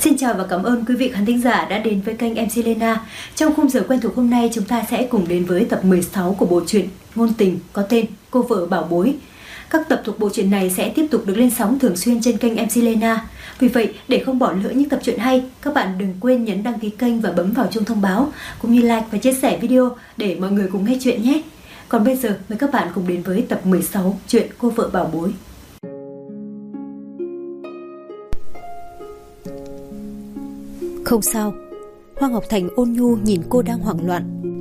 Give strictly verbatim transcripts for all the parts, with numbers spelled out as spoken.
Xin chào và cảm ơn quý vị khán thính giả đã đến với kênh em xê Lena. Trong khung giờ quen thuộc hôm nay, chúng ta sẽ cùng đến với tập mười sáu của bộ truyện ngôn tình có tên Cô vợ bảo bối. Các tập thuộc bộ truyện này sẽ tiếp tục được lên sóng thường xuyên trên kênh em xê Lena. Vì vậy, để không bỏ lỡ những tập truyện hay, các bạn đừng quên nhấn đăng ký kênh và bấm vào chuông thông báo, cũng như like và chia sẻ video để mọi người cùng nghe chuyện nhé. Còn bây giờ, mời các bạn cùng đến với tập mười sáu truyện Cô vợ bảo bối. Không sao. Hoa Ngọc Thành ôn nhu nhìn cô đang hoảng loạn.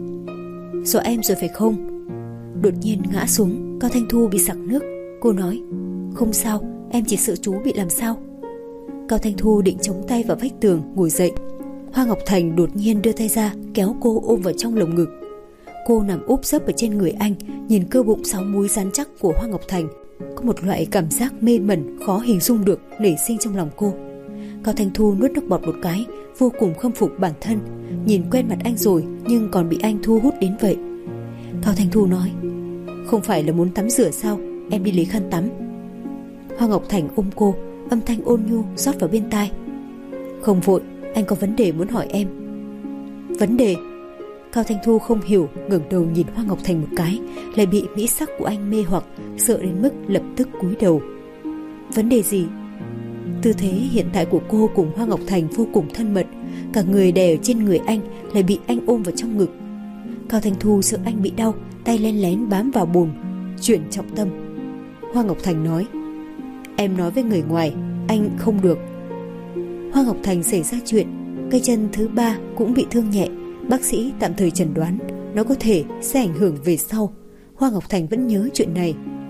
Dọa em rồi phải không? Đột nhiên ngã xuống, Cao Thanh Thu bị sặc nước. Cô nói, không sao, em chỉ sợ chú bị làm sao. Cao Thanh Thu định chống tay vào vách tường ngồi dậy. Hoa Ngọc Thành đột nhiên đưa tay ra, kéo cô ôm vào trong lồng ngực. Cô nằm úp sấp ở trên người anh, nhìn cơ bụng sáu múi rắn chắc của Hoa Ngọc Thành. Có một loại cảm giác mê mẩn khó hình dung được nảy sinh trong lòng cô. Cao Thanh Thu nuốt nước bọt một cái, vô cùng khâm phục bản thân. Nhìn quen mặt anh rồi nhưng còn bị anh thu hút đến vậy. Cao Thanh Thu nói, không phải là muốn tắm rửa sao, em đi lấy khăn tắm. Hoa Ngọc Thành ôm cô, âm thanh ôn nhu rót vào bên tai. Không vội, anh có vấn đề muốn hỏi em. Vấn đề? Cao Thanh Thu không hiểu, ngẩng đầu nhìn Hoa Ngọc Thành một cái, lại bị mỹ sắc của anh mê hoặc, sợ đến mức lập tức cúi đầu. Vấn đề gì? Tư thế hiện tại của cô cùng Hoa Ngọc Thành vô cùng thân mật, cả người đè ở trên người anh, lại bị anh ôm vào trong ngực. Cao Thanh Thu sợ anh bị đau, tay len lén bám vào bồn, chuyển trọng tâm. Hoa Ngọc Thành nói, em nói với người ngoài, anh không được. Hoa Ngọc Thành xảy ra chuyện, cây chân thứ ba cũng bị thương nhẹ. Bác sĩ tạm thời chẩn đoán nó có thể sẽ ảnh hưởng về sau. Hoa Ngọc Thành vẫn nhớ chuyện này.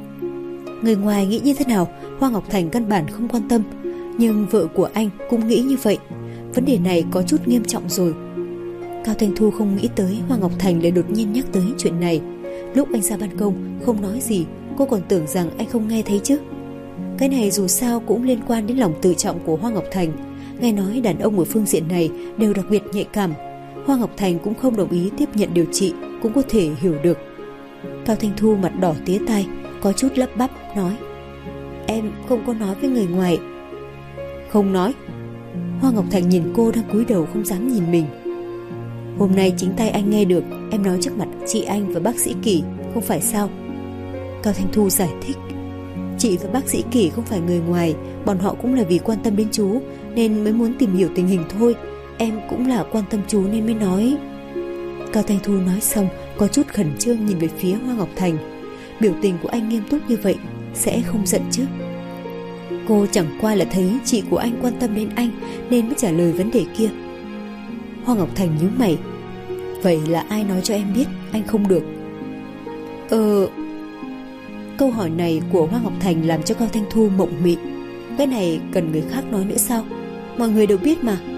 Người ngoài nghĩ như thế nào, Hoa Ngọc Thành căn bản không quan tâm, nhưng vợ của anh cũng nghĩ như vậy. Vấn đề này có chút nghiêm trọng rồi. Cao Thanh Thu không nghĩ tới Hoa Ngọc Thành lại đột nhiên nhắc tới chuyện này. Lúc anh ra ban công không nói gì, cô còn tưởng rằng anh không nghe thấy chứ. Cái này dù sao cũng liên quan đến lòng tự trọng của Hoa Ngọc Thành. Nghe nói đàn ông ở phương diện này đều đặc biệt nhạy cảm. Hoa Ngọc Thành cũng không đồng ý tiếp nhận điều trị, cũng có thể hiểu được. Cao Thanh Thu mặt đỏ tía tai, có chút lắp bắp nói, em không có nói với người ngoài. Không nói? Hoa Ngọc Thành nhìn cô đang cúi đầu không dám nhìn mình. Hôm nay chính tay anh nghe được em nói trước mặt chị anh và bác sĩ Kỳ, không phải sao? Cao Thanh Thu giải thích, chị và bác sĩ Kỳ không phải người ngoài, bọn họ cũng là vì quan tâm đến chú nên mới muốn tìm hiểu tình hình thôi. Em cũng là quan tâm chú nên mới nói. Cao Thanh Thu nói xong có chút khẩn trương nhìn về phía Hoa Ngọc Thành. Biểu tình của anh nghiêm túc như vậy, sẽ không giận chứ? Cô chẳng qua là thấy chị của anh quan tâm đến anh nên mới trả lời vấn đề kia. Hoa Ngọc Thành nhíu mày. Vậy là ai nói cho em biết anh không được? Ờ... Câu hỏi này của Hoa Ngọc Thành làm cho Cao Thanh Thu mộng mị. Cái này cần người khác nói nữa sao? Mọi người đều biết mà.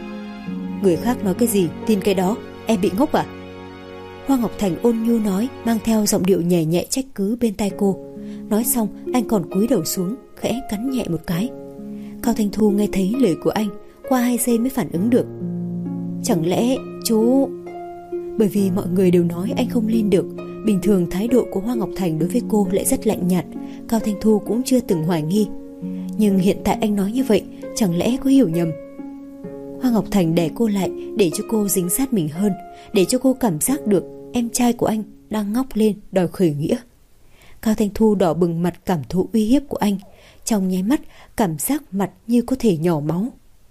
Người khác nói cái gì, tin cái đó, em bị ngốc à? Hoa Ngọc Thành ôn nhu nói, mang theo giọng điệu nhẹ nhẹ trách cứ bên tai cô. Nói xong anh còn cúi đầu xuống, khẽ cắn nhẹ một cái. Cao Thanh Thu nghe thấy lời của anh, qua hai giây mới phản ứng được. Chẳng lẽ chú... Bởi vì mọi người đều nói anh không lên được. Bình thường thái độ của Hoa Ngọc Thành đối với cô lại rất lạnh nhạt, Cao Thanh Thu cũng chưa từng hoài nghi. Nhưng hiện tại anh nói như vậy, chẳng lẽ có hiểu nhầm? Hoa Ngọc Thành đè cô lại để cho cô dính sát mình hơn, để cho cô cảm giác được em trai của anh đang ngóc lên đòi khởi nghĩa. Cao Thanh Thu đỏ bừng mặt cảm thụ uy hiếp của anh, trong nháy mắt cảm giác mặt như có thể nhỏ máu.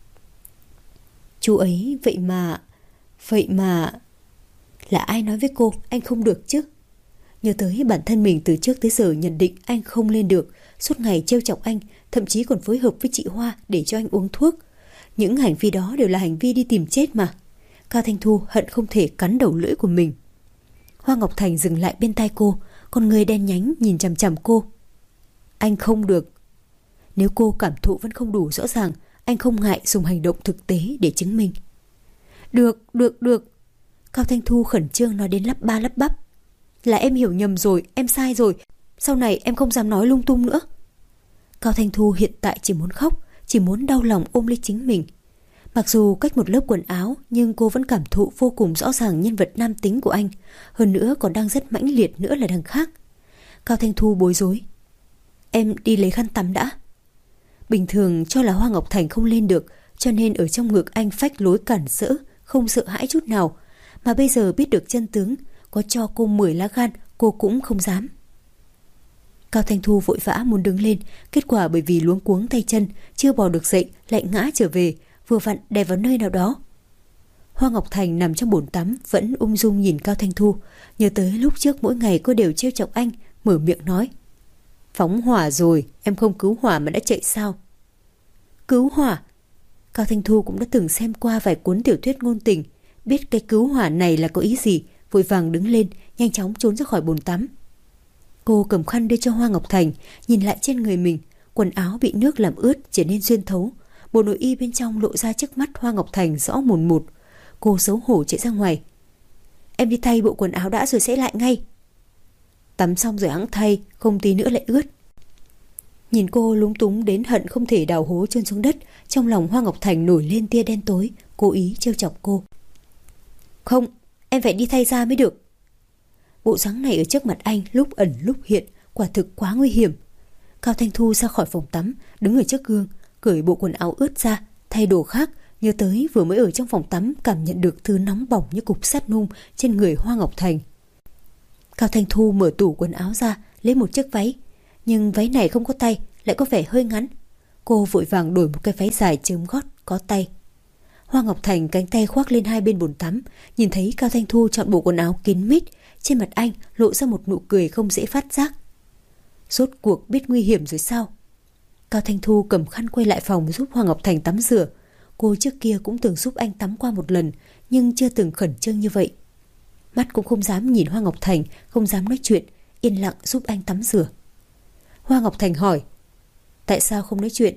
Chú ấy vậy mà... Vậy mà... Là ai nói với cô anh không được chứ? Nhớ tới bản thân mình từ trước tới giờ nhận định anh không lên được, suốt ngày trêu chọc anh, thậm chí còn phối hợp với chị Hoa để cho anh uống thuốc. Những hành vi đó đều là hành vi đi tìm chết mà. Cao Thanh Thu hận không thể cắn đầu lưỡi của mình. Hoa Ngọc Thành dừng lại bên tai cô, con người đen nhánh nhìn chằm chằm cô. Anh không được. Nếu cô cảm thụ vẫn không đủ rõ ràng, anh không ngại dùng hành động thực tế để chứng minh. Được, được, được. Cao Thanh Thu khẩn trương nói đến lắp ba lắp bắp. Là em hiểu nhầm rồi, em sai rồi. Sau này em không dám nói lung tung nữa. Cao Thanh Thu hiện tại chỉ muốn khóc, chỉ muốn đau lòng ôm lấy chính mình. Mặc dù cách một lớp quần áo, nhưng cô vẫn cảm thụ vô cùng rõ ràng nhân vật nam tính của anh. Hơn nữa còn đang rất mãnh liệt nữa là đằng khác. Cao Thanh Thu bối rối. Em đi lấy khăn tắm đã. Bình thường cho là Hoa Ngọc Thành không lên được, cho nên ở trong ngực anh phách lối cản rỡ, không sợ hãi chút nào. Mà bây giờ biết được chân tướng, có cho cô mười lá gan, cô cũng không dám. Cao Thanh Thu vội vã muốn đứng lên, kết quả bởi vì luống cuống tay chân, chưa bò được dậy, lại ngã trở về, vừa vặn đè vào nơi nào đó. Hoa Ngọc Thành nằm trong bồn tắm, vẫn ung dung nhìn Cao Thanh Thu, nhớ tới lúc trước mỗi ngày cô đều trêu chọc anh, mở miệng nói: phóng hỏa rồi, em không cứu hỏa mà đã chạy sao? Cứu hỏa? Cao Thanh Thu cũng đã từng xem qua vài cuốn tiểu thuyết ngôn tình, biết cái cứu hỏa này là có ý gì, vội vàng đứng lên, nhanh chóng trốn ra khỏi bồn tắm. Cô cầm khăn đưa cho Hoa Ngọc Thành, nhìn lại trên người mình, quần áo bị nước làm ướt trở nên xuyên thấu, bộ nội y bên trong lộ ra trước mắt Hoa Ngọc Thành rõ mồn một. Cô xấu hổ chạy ra ngoài. Em đi thay bộ quần áo đã rồi sẽ lại ngay. Tắm xong rồi hẵng thay, không tí nữa lại ướt. Nhìn cô lúng túng đến hận không thể đào hố chôn xuống đất, trong lòng Hoa Ngọc Thành nổi lên tia đen tối, cố ý trêu chọc cô. Không, em phải đi thay ra mới được. Bộ dáng này ở trước mặt anh lúc ẩn lúc hiện, quả thực quá nguy hiểm. Cao Thanh Thu ra khỏi phòng tắm, đứng ở trước gương, cởi bộ quần áo ướt ra, thay đồ khác, nhớ tới vừa mới ở trong phòng tắm cảm nhận được thứ nóng bỏng như cục sắt nung trên người Hoa Ngọc Thành. Cao Thanh Thu mở tủ quần áo ra, lấy một chiếc váy, nhưng váy này không có tay, lại có vẻ hơi ngắn. Cô vội vàng đổi một cái váy dài chớm gót có tay. Hoa Ngọc Thành cánh tay khoác lên hai bên bồn tắm, nhìn thấy Cao Thanh Thu chọn bộ quần áo kín mít, trên mặt anh lộ ra một nụ cười không dễ phát giác. Rốt cuộc biết nguy hiểm rồi sao? Cao Thanh Thu cầm khăn quay lại phòng giúp Hoa Ngọc Thành tắm rửa. Cô trước kia cũng từng giúp anh tắm qua một lần, nhưng chưa từng khẩn trương như vậy. Mắt cũng không dám nhìn Hoa Ngọc Thành, không dám nói chuyện, yên lặng giúp anh tắm rửa. Hoa Ngọc Thành hỏi: tại sao không nói chuyện?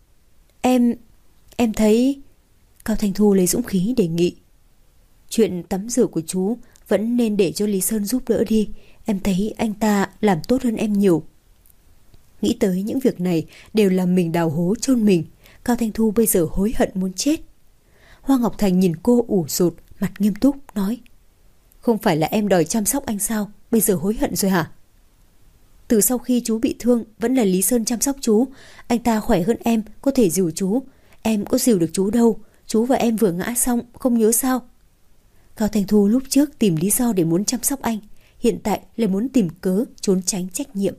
Em... em thấy... Cao Thanh Thu lấy dũng khí đề nghị: chuyện tắm rửa của chú vẫn nên để cho Lý Sơn giúp đỡ đi. Em thấy anh ta làm tốt hơn em nhiều. Nghĩ tới những việc này đều làm mình đào hố chôn mình. Cao Thanh Thu bây giờ hối hận muốn chết. Hoa Ngọc Thành nhìn cô ủ rột, mặt nghiêm túc nói: không phải là em đòi chăm sóc anh sao? Bây giờ hối hận rồi hả? Từ sau khi chú bị thương vẫn là Lý Sơn chăm sóc chú. Anh ta khỏe hơn em, có thể dìu chú. Em có dìu được chú đâu. Chú và em vừa ngã xong, không nhớ sao? Cao Thanh Thu lúc trước tìm lý do để muốn chăm sóc anh, hiện tại lại muốn tìm cớ trốn tránh trách nhiệm.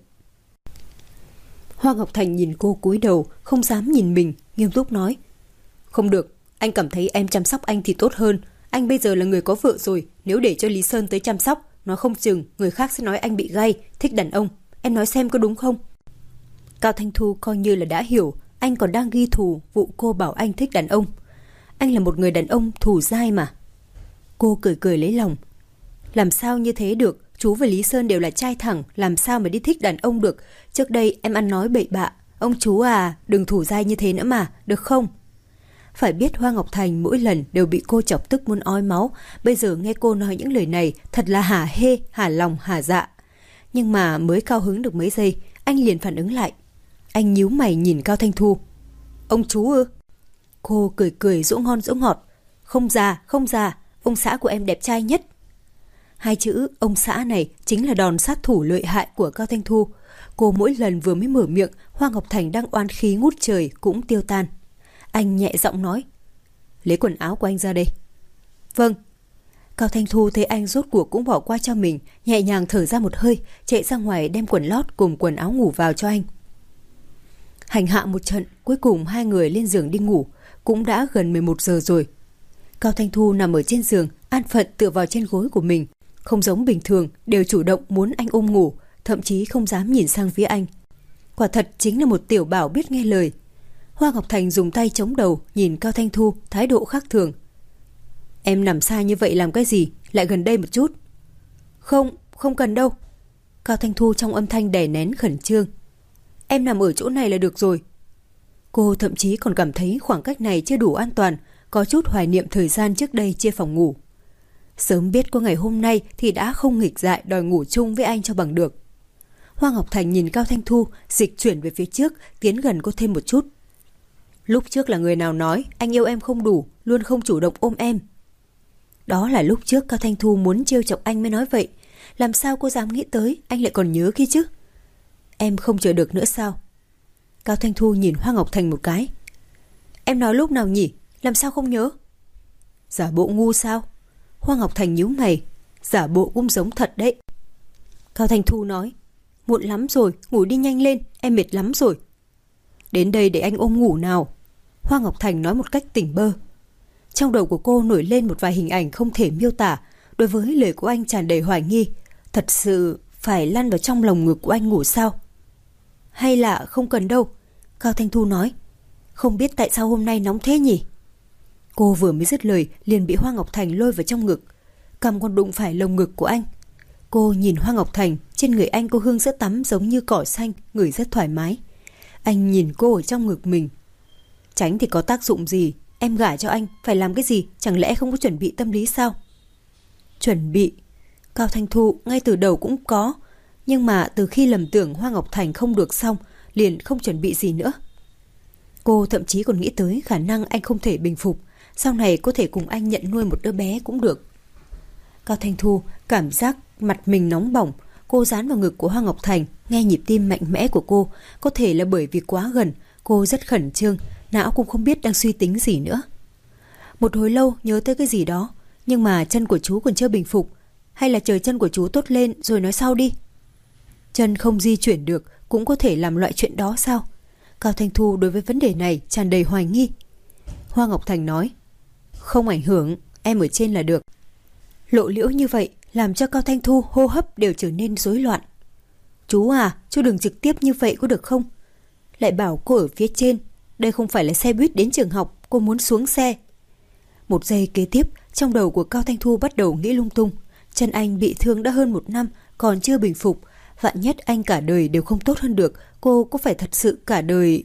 Hoa Ngọc Thành nhìn cô cúi đầu, không dám nhìn mình, nghiêm túc nói: không được, anh cảm thấy em chăm sóc anh thì tốt hơn. Anh bây giờ là người có vợ rồi, nếu để cho Lý Sơn tới chăm sóc, nó không chừng người khác sẽ nói anh bị gay, thích đàn ông. Em nói xem có đúng không? Cao Thanh Thu coi như là đã hiểu, anh còn đang ghi thù vụ cô bảo anh thích đàn ông. Anh là một người đàn ông thù dai mà. Cô cười cười lấy lòng: làm sao như thế được? Chú và Lý Sơn đều là trai thẳng, làm sao mà đi thích đàn ông được? Trước đây em ăn nói bậy bạ. Ông chú à, đừng thù dai như thế nữa mà, được không? Phải biết Hoa Ngọc Thành mỗi lần đều bị cô chọc tức muốn ói máu. Bây giờ nghe cô nói những lời này thật là hả hê, hả lòng, hả dạ. Nhưng mà mới cao hứng được mấy giây, anh liền phản ứng lại. Anh nhíu mày nhìn Cao Thanh Thu: ông chú ư? Cô cười cười dỗ ngon dỗ ngọt: không già, không già, ông xã của em đẹp trai nhất. Hai chữ ông xã này chính là đòn sát thủ lợi hại của Cao Thanh Thu. Cô mỗi lần vừa mới mở miệng, Hoa Ngọc Thành đang oán khí ngút trời cũng tiêu tan. Anh nhẹ giọng nói: lấy quần áo của anh ra đây. Vâng. Cao Thanh Thu thấy anh rốt cuộc cũng bỏ qua cho mình, nhẹ nhàng thở ra một hơi, chạy ra ngoài đem quần lót cùng quần áo ngủ vào cho anh. Hành hạ một trận, cuối cùng hai người lên giường đi ngủ. Cũng đã gần mười một giờ rồi. Cao Thanh Thu nằm ở trên giường, an phận tựa vào trên gối của mình, không giống bình thường, đều chủ động muốn anh ôm ngủ, thậm chí không dám nhìn sang phía anh. Quả thật chính là một tiểu bảo biết nghe lời. Hoa Ngọc Thành dùng tay chống đầu, nhìn Cao Thanh Thu, thái độ khác thường. Em nằm xa như vậy làm cái gì? Lại gần đây một chút. Không, không cần đâu. Cao Thanh Thu trong âm thanh đè nén khẩn trương. Em nằm ở chỗ này là được rồi. Cô thậm chí còn cảm thấy khoảng cách này chưa đủ an toàn, có chút hoài niệm thời gian trước đây chia phòng ngủ. Sớm biết có ngày hôm nay thì đã không nghịch dại đòi ngủ chung với anh cho bằng được. Hoa Ngọc Thành nhìn Cao Thanh Thu, dịch chuyển về phía trước, tiến gần cô thêm một chút. Lúc trước là người nào nói anh yêu em không đủ, luôn không chủ động ôm em? Đó là lúc trước Cao Thanh Thu muốn trêu chọc anh mới nói vậy. Làm sao cô dám nghĩ tới anh lại còn nhớ kia chứ? Em không chờ được nữa sao? Cao Thanh Thu nhìn Hoa Ngọc Thành một cái. Em nói lúc nào nhỉ? Làm sao không nhớ? Giả bộ ngu sao? Hoa Ngọc Thành nhíu mày. Giả bộ cũng giống thật đấy. Cao Thanh Thu nói, muộn lắm rồi, ngủ đi nhanh lên, em mệt lắm rồi. Đến đây để anh ôm ngủ nào. Hoa Ngọc Thành nói một cách tỉnh bơ. Trong đầu của cô nổi lên một vài hình ảnh không thể miêu tả. Đối với lời của anh tràn đầy hoài nghi. Thật sự phải lăn vào trong lòng ngực của anh ngủ sao? Hay là không cần đâu? Cao Thanh Thu nói, không biết tại sao hôm nay nóng thế nhỉ? Cô vừa mới dứt lời liền bị Hoa Ngọc Thành lôi vào trong ngực. Cằm còn đụng phải lồng ngực của anh. Cô nhìn Hoa Ngọc Thành, trên người anh có hương sữa tắm giống như cỏ xanh, ngửi rất thoải mái. Anh nhìn cô ở trong ngực mình. Tránh thì có tác dụng gì? Em gả cho anh, phải làm cái gì? Chẳng lẽ không có chuẩn bị tâm lý sao? Chuẩn bị? Cao Thanh Thu ngay từ đầu cũng có. Nhưng mà từ khi lầm tưởng Hoa Ngọc Thành không được xong, liền không chuẩn bị gì nữa. Cô thậm chí còn nghĩ tới khả năng anh không thể bình phục. Sau này có thể cùng anh nhận nuôi một đứa bé cũng được. Cao Thanh Thu cảm giác mặt mình nóng bỏng. Cô dán vào ngực của Hoa Ngọc Thành, nghe nhịp tim mạnh mẽ của cô. Có thể là bởi vì quá gần, cô rất khẩn trương, não cũng không biết đang suy tính gì nữa. Một hồi lâu nhớ tới cái gì đó. Nhưng mà chân của chú còn chưa bình phục. Hay là chờ chân của chú tốt lên rồi nói sau đi. Chân không di chuyển được cũng có thể làm loại chuyện đó sao? Cao Thanh Thu đối với vấn đề này tràn đầy hoài nghi. Hoa Ngọc Thành nói, không ảnh hưởng, em ở trên là được. Lộ liễu như vậy làm cho Cao Thanh Thu hô hấp đều trở nên rối loạn. Chú à, chú đừng trực tiếp như vậy có được không? Lại bảo cô ở phía trên. Đây không phải là xe buýt đến trường học, cô muốn xuống xe. Một giây kế tiếp, trong đầu của Cao Thanh Thu bắt đầu nghĩ lung tung. Chân anh bị thương đã hơn một năm, còn chưa bình phục. Vạn nhất anh cả đời đều không tốt hơn được, cô có phải thật sự cả đời...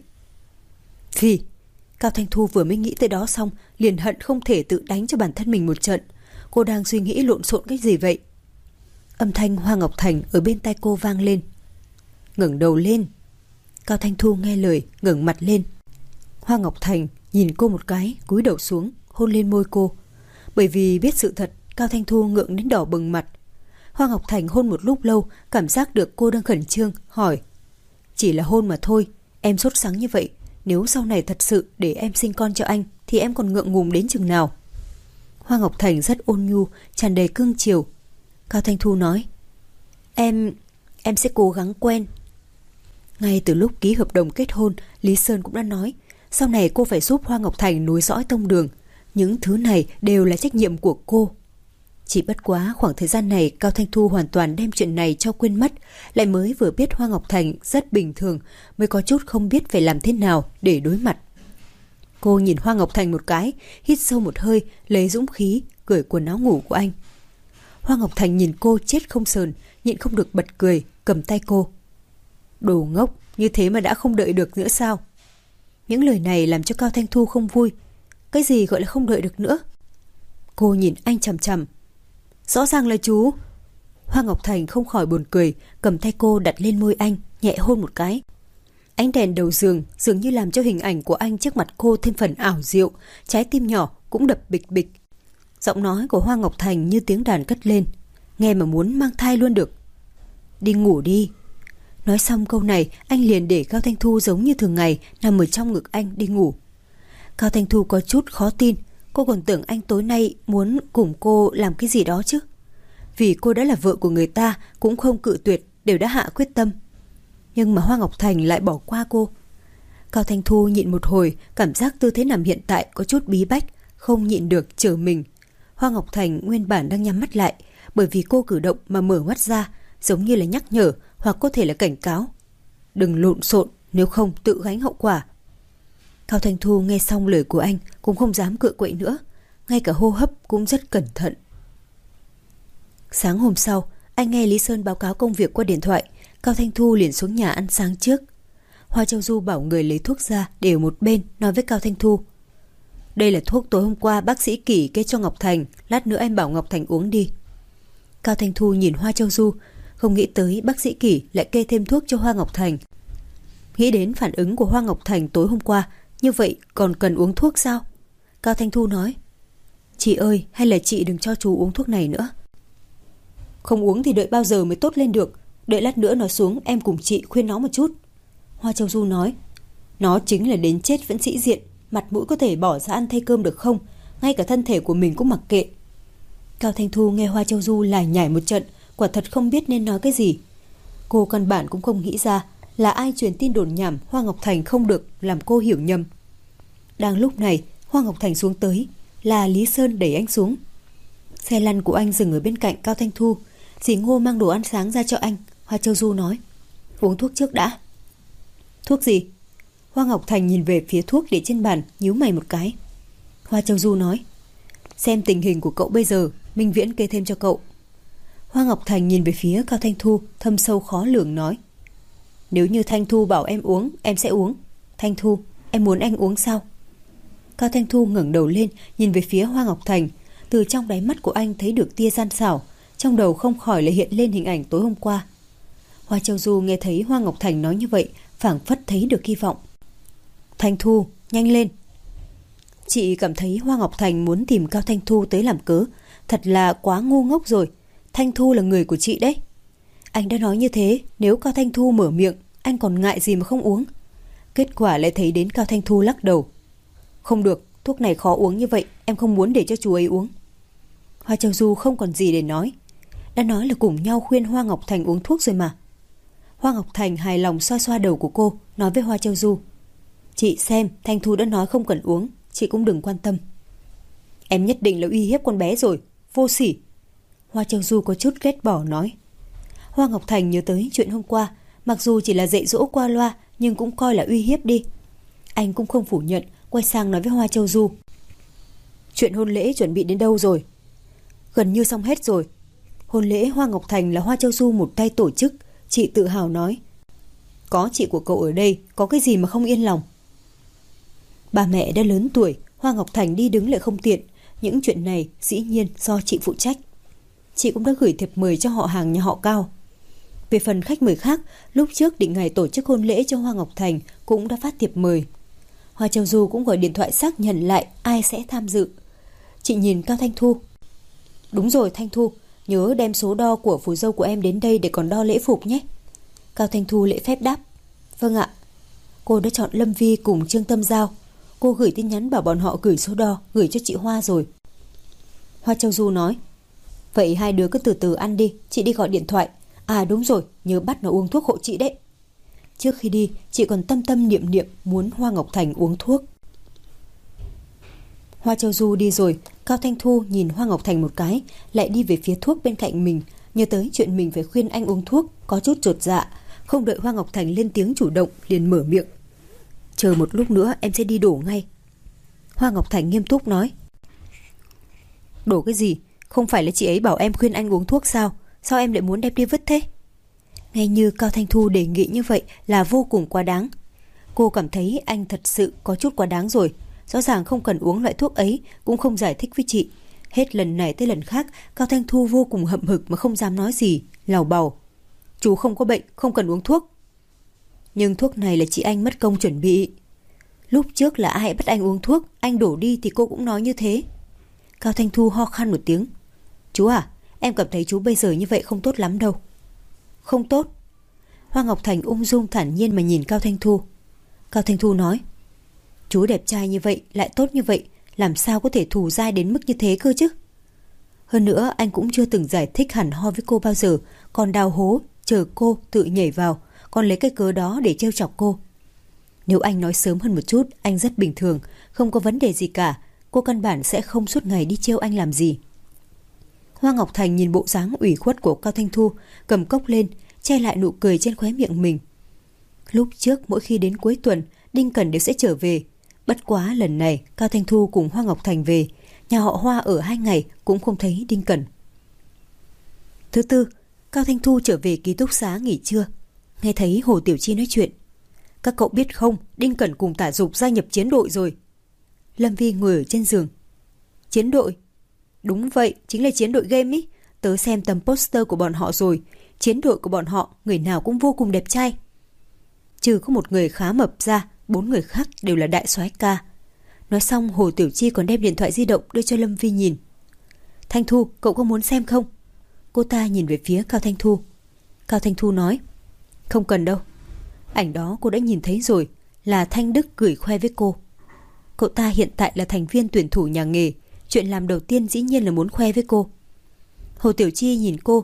Phi! Cao Thanh Thu vừa mới nghĩ tới đó xong, liền hận không thể tự đánh cho bản thân mình một trận. Cô đang suy nghĩ lộn xộn cái gì vậy? Âm thanh Hoa Ngọc Thành ở bên tai cô vang lên. Ngẩng đầu lên. Cao Thanh Thu nghe lời, ngẩng mặt lên. Hoa Ngọc Thành nhìn cô một cái, cúi đầu xuống, hôn lên môi cô. Bởi vì biết sự thật, Cao Thanh Thu ngượng đến đỏ bừng mặt. Hoa Ngọc Thành hôn một lúc lâu, cảm giác được cô đang khẩn trương, hỏi. Chỉ là hôn mà thôi, em sốt sắng như vậy. Nếu sau này thật sự để em sinh con cho anh, thì em còn ngượng ngùng đến chừng nào? Hoa Ngọc Thành rất ôn nhu, tràn đầy cương chiều. Cao Thanh Thu nói, Em... em sẽ cố gắng quen. Ngay từ lúc ký hợp đồng kết hôn, Lý Sơn cũng đã nói, sau này cô phải giúp Hoa Ngọc Thành nối dõi tông đường. Những thứ này đều là trách nhiệm của cô. Chỉ bất quá khoảng thời gian này Cao Thanh Thu hoàn toàn đem chuyện này cho quên mất. Lại mới vừa biết Hoa Ngọc Thành rất bình thường, mới có chút không biết phải làm thế nào để đối mặt. Cô nhìn Hoa Ngọc Thành một cái, hít sâu một hơi, lấy dũng khí, cởi quần áo ngủ của anh. Hoa Ngọc Thành nhìn cô chết không sờn, nhịn không được bật cười, cầm tay cô. Đồ ngốc, như thế mà đã không đợi được nữa sao? Những lời này làm cho Cao Thanh Thu không vui. Cái gì gọi là không đợi được nữa? Cô nhìn anh chằm chằm. Rõ ràng là chú. Hoa Ngọc Thành không khỏi buồn cười, cầm tay cô đặt lên môi anh, nhẹ hôn một cái. Ánh đèn đầu giường dường như làm cho hình ảnh của anh trước mặt cô thêm phần ảo diệu, trái tim nhỏ cũng đập bịch bịch. Giọng nói của Hoa Ngọc Thành như tiếng đàn cất lên, nghe mà muốn mang thai luôn được. Đi ngủ đi. Nói xong câu này, anh liền để Cao Thanh Thu giống như thường ngày nằm ở trong ngực anh đi ngủ. Cao Thanh Thu có chút khó tin, cô còn tưởng anh tối nay muốn cùng cô làm cái gì đó chứ. Vì cô đã là vợ của người ta, cũng không cự tuyệt, đều đã hạ quyết tâm. Nhưng mà Hoa Ngọc Thành lại bỏ qua cô. Cao Thanh Thu nhịn một hồi, cảm giác tư thế nằm hiện tại có chút bí bách, không nhịn được trở mình. Hoa Ngọc Thành nguyên bản đang nhắm mắt lại, bởi vì cô cử động mà mở mắt ra, giống như là nhắc nhở hoặc có thể là cảnh cáo. Đừng lộn xộn, nếu không tự gánh hậu quả. Cao Thanh Thu nghe xong lời của anh cũng không dám cựa quậy nữa, ngay cả hô hấp cũng rất cẩn thận. Sáng hôm sau, anh nghe Lý Sơn báo cáo công việc qua điện thoại. Cao Thanh Thu liền xuống nhà ăn sáng trước. Hoa Châu Du bảo người lấy thuốc ra để ở một bên, nói với Cao Thanh Thu. Đây là thuốc tối hôm qua bác sĩ Kỷ kê cho Ngọc Thành, lát nữa em bảo Ngọc Thành uống đi. Cao Thanh Thu nhìn Hoa Châu Du, không nghĩ tới bác sĩ Kỷ lại kê thêm thuốc cho Hoa Ngọc Thành. Nghĩ đến phản ứng của Hoa Ngọc Thành tối hôm qua, như vậy còn cần uống thuốc sao? Cao Thanh Thu nói, chị ơi, hay là chị đừng cho chú uống thuốc này nữa. Không uống thì đợi bao giờ mới tốt lên được. Đợi lát nữa nó xuống em cùng chị khuyên nó một chút. Hoa Châu Du nói, nó chính là đến chết vẫn sĩ diện, mặt mũi có thể bỏ ra ăn thay cơm được không? Ngay cả thân thể của mình cũng mặc kệ. Cao Thanh Thu nghe Hoa Châu Du lải nhải một trận, quả thật không biết nên nói cái gì. Cô căn bản cũng không nghĩ ra là ai truyền tin đồn nhảm Hoa Ngọc Thành không được làm cô hiểu nhầm. Đang lúc này, Hoa Ngọc Thành xuống tới, là Lý Sơn đẩy anh xuống. Xe lăn của anh dừng ở bên cạnh Cao Thanh Thu. Dì Ngô mang đồ ăn sáng ra cho anh. Hoa Châu Du nói, uống thuốc trước đã. Thuốc gì? Hoa Ngọc Thành nhìn về phía thuốc để trên bàn, nhíu mày một cái. Hoa Châu Du nói, xem tình hình của cậu bây giờ, Minh Viễn kê thêm cho cậu. Hoa Ngọc Thành nhìn về phía Cao Thanh Thu, thâm sâu khó lường nói, nếu như Thanh Thu bảo em uống, em sẽ uống. Thanh Thu, em muốn anh uống sao? Cao Thanh Thu ngẩng đầu lên, nhìn về phía Hoa Ngọc Thành. Từ trong đáy mắt của anh thấy được tia gian xảo, trong đầu không khỏi lại hiện lên hình ảnh tối hôm qua. Hoa Châu Du nghe thấy Hoa Ngọc Thành nói như vậy, phảng phất thấy được hy vọng. Thanh Thu, nhanh lên. Chị cảm thấy Hoa Ngọc Thành muốn tìm Cao Thanh Thu tới làm cớ, thật là quá ngu ngốc rồi. Thanh Thu là người của chị đấy. Anh đã nói như thế, nếu Cao Thanh Thu mở miệng, anh còn ngại gì mà không uống. Kết quả lại thấy đến Cao Thanh Thu lắc đầu. Không được, thuốc này khó uống như vậy, em không muốn để cho chú ấy uống. Hoa Châu Du không còn gì để nói. Đã nói là cùng nhau khuyên Hoa Ngọc Thành uống thuốc rồi mà. Hoa Ngọc Thành hài lòng xoa xoa đầu của cô, nói với Hoa Châu Du, chị xem, Thanh Thu đã nói không cần uống, chị cũng đừng quan tâm. Em nhất định là uy hiếp con bé rồi, vô sỉ. Hoa Châu Du có chút ghét bỏ nói. Hoa Ngọc Thành nhớ tới chuyện hôm qua, mặc dù chỉ là dạy dỗ qua loa, nhưng cũng coi là uy hiếp đi. Anh cũng không phủ nhận, quay sang nói với Hoa Châu Du, chuyện hôn lễ chuẩn bị đến đâu rồi? Gần như xong hết rồi. Hôn lễ Hoa Ngọc Thành là Hoa Châu Du một tay tổ chức. Chị tự hào nói, có chị của cậu ở đây, có cái gì mà không yên lòng. Bà mẹ đã lớn tuổi, Hoa Ngọc Thành đi đứng lại không tiện. Những chuyện này dĩ nhiên do chị phụ trách. Chị cũng đã gửi thiệp mời cho họ hàng nhà họ Cao. Về phần khách mời khác, lúc trước định ngày tổ chức hôn lễ cho Hoa Ngọc Thành cũng đã phát thiệp mời. Hoa Châu Du cũng gọi điện thoại xác nhận lại ai sẽ tham dự. Chị nhìn Cao Thanh Thu. Đúng rồi Thanh Thu, nhớ đem số đo của phù dâu của em đến đây để còn đo lễ phục nhé. Cao Thanh Thu lễ phép đáp, vâng ạ. Cô đã chọn Lâm Vi cùng Trương Tâm Giao. Cô gửi tin nhắn bảo bọn họ gửi số đo, gửi cho chị Hoa rồi. Hoa Châu Du nói, vậy hai đứa cứ từ từ ăn đi, chị đi gọi điện thoại. À đúng rồi, nhớ bắt nó uống thuốc hộ chị đấy. Trước khi đi, chị còn tâm tâm niệm niệm muốn Hoa Ngọc Thành uống thuốc. Hoa Châu Du đi rồi, Cao Thanh Thu nhìn Hoa Ngọc Thành một cái, lại đi về phía thuốc bên cạnh mình, nhớ tới chuyện mình phải khuyên anh uống thuốc, có chút chột dạ. Không đợi Hoa Ngọc Thành lên tiếng chủ động, liền mở miệng, chờ một lúc nữa em sẽ đi đổ ngay. Hoa Ngọc Thành nghiêm túc nói, đổ cái gì? Không phải là chị ấy bảo em khuyên anh uống thuốc sao? Sao em lại muốn đem đi vứt thế? Nghe như Cao Thanh Thu đề nghị như vậy là vô cùng quá đáng. Cô cảm thấy anh thật sự có chút quá đáng rồi. Rõ ràng không cần uống loại thuốc ấy, cũng không giải thích với chị. Hết lần này tới lần khác, Cao Thanh Thu vô cùng hậm hực mà không dám nói gì, lào bào. Chú không có bệnh, không cần uống thuốc. Nhưng thuốc này là chị anh mất công chuẩn bị. Lúc trước là ai bắt anh uống thuốc, anh đổ đi thì cô cũng nói như thế. Cao Thanh Thu ho khan một tiếng. Chú à, em cảm thấy chú bây giờ như vậy không tốt lắm đâu. Không tốt? Hoa Ngọc Thành ung dung thản nhiên mà nhìn Cao Thanh Thu. Cao Thanh Thu nói, chú đẹp trai như vậy, lại tốt như vậy, làm sao có thể thù dai đến mức như thế cơ chứ? Hơn nữa anh cũng chưa từng giải thích hẳn ho với cô bao giờ, còn đào hố chờ cô tự nhảy vào, còn lấy cái cớ đó để trêu chọc cô. Nếu anh nói sớm hơn một chút, anh rất bình thường, không có vấn đề gì cả, cô căn bản sẽ không suốt ngày đi trêu anh làm gì. Hoa Ngọc Thành nhìn bộ dáng ủy khuất của Cao Thanh Thu, cầm cốc lên, che lại nụ cười trên khóe miệng mình. Lúc trước mỗi khi đến cuối tuần, Đinh Cẩn đều sẽ trở về. Bất quá lần này Cao Thanh Thu cùng Hoa Ngọc Thành về, nhà họ Hoa ở hai ngày cũng không thấy Đinh Cẩn. Thứ tư, Cao Thanh Thu trở về ký túc xá nghỉ trưa, nghe thấy Hồ Tiểu Chi nói chuyện. Các cậu biết không, Đinh Cẩn cùng Tả Dục gia nhập chiến đội rồi. Lâm Vi ngồi ở trên giường. Chiến đội? Đúng vậy, chính là chiến đội game ý. Tớ xem tấm poster của bọn họ rồi. Chiến đội của bọn họ, người nào cũng vô cùng đẹp trai. Trừ có một người khá mập ra, bốn người khác đều là đại soái ca. Nói xong, Hồ Tiểu Chi còn đem điện thoại di động đưa cho Lâm Vi nhìn. Thanh Thu, cậu có muốn xem không? Cô ta nhìn về phía Cao Thanh Thu. Cao Thanh Thu nói, không cần đâu. Ảnh đó cô đã nhìn thấy rồi, là Thanh Đức gửi khoe với cô. Cậu ta hiện tại là thành viên tuyển thủ nhà nghề. Chuyện làm đầu tiên dĩ nhiên là muốn khoe với cô. Hồ Tiểu Chi nhìn cô.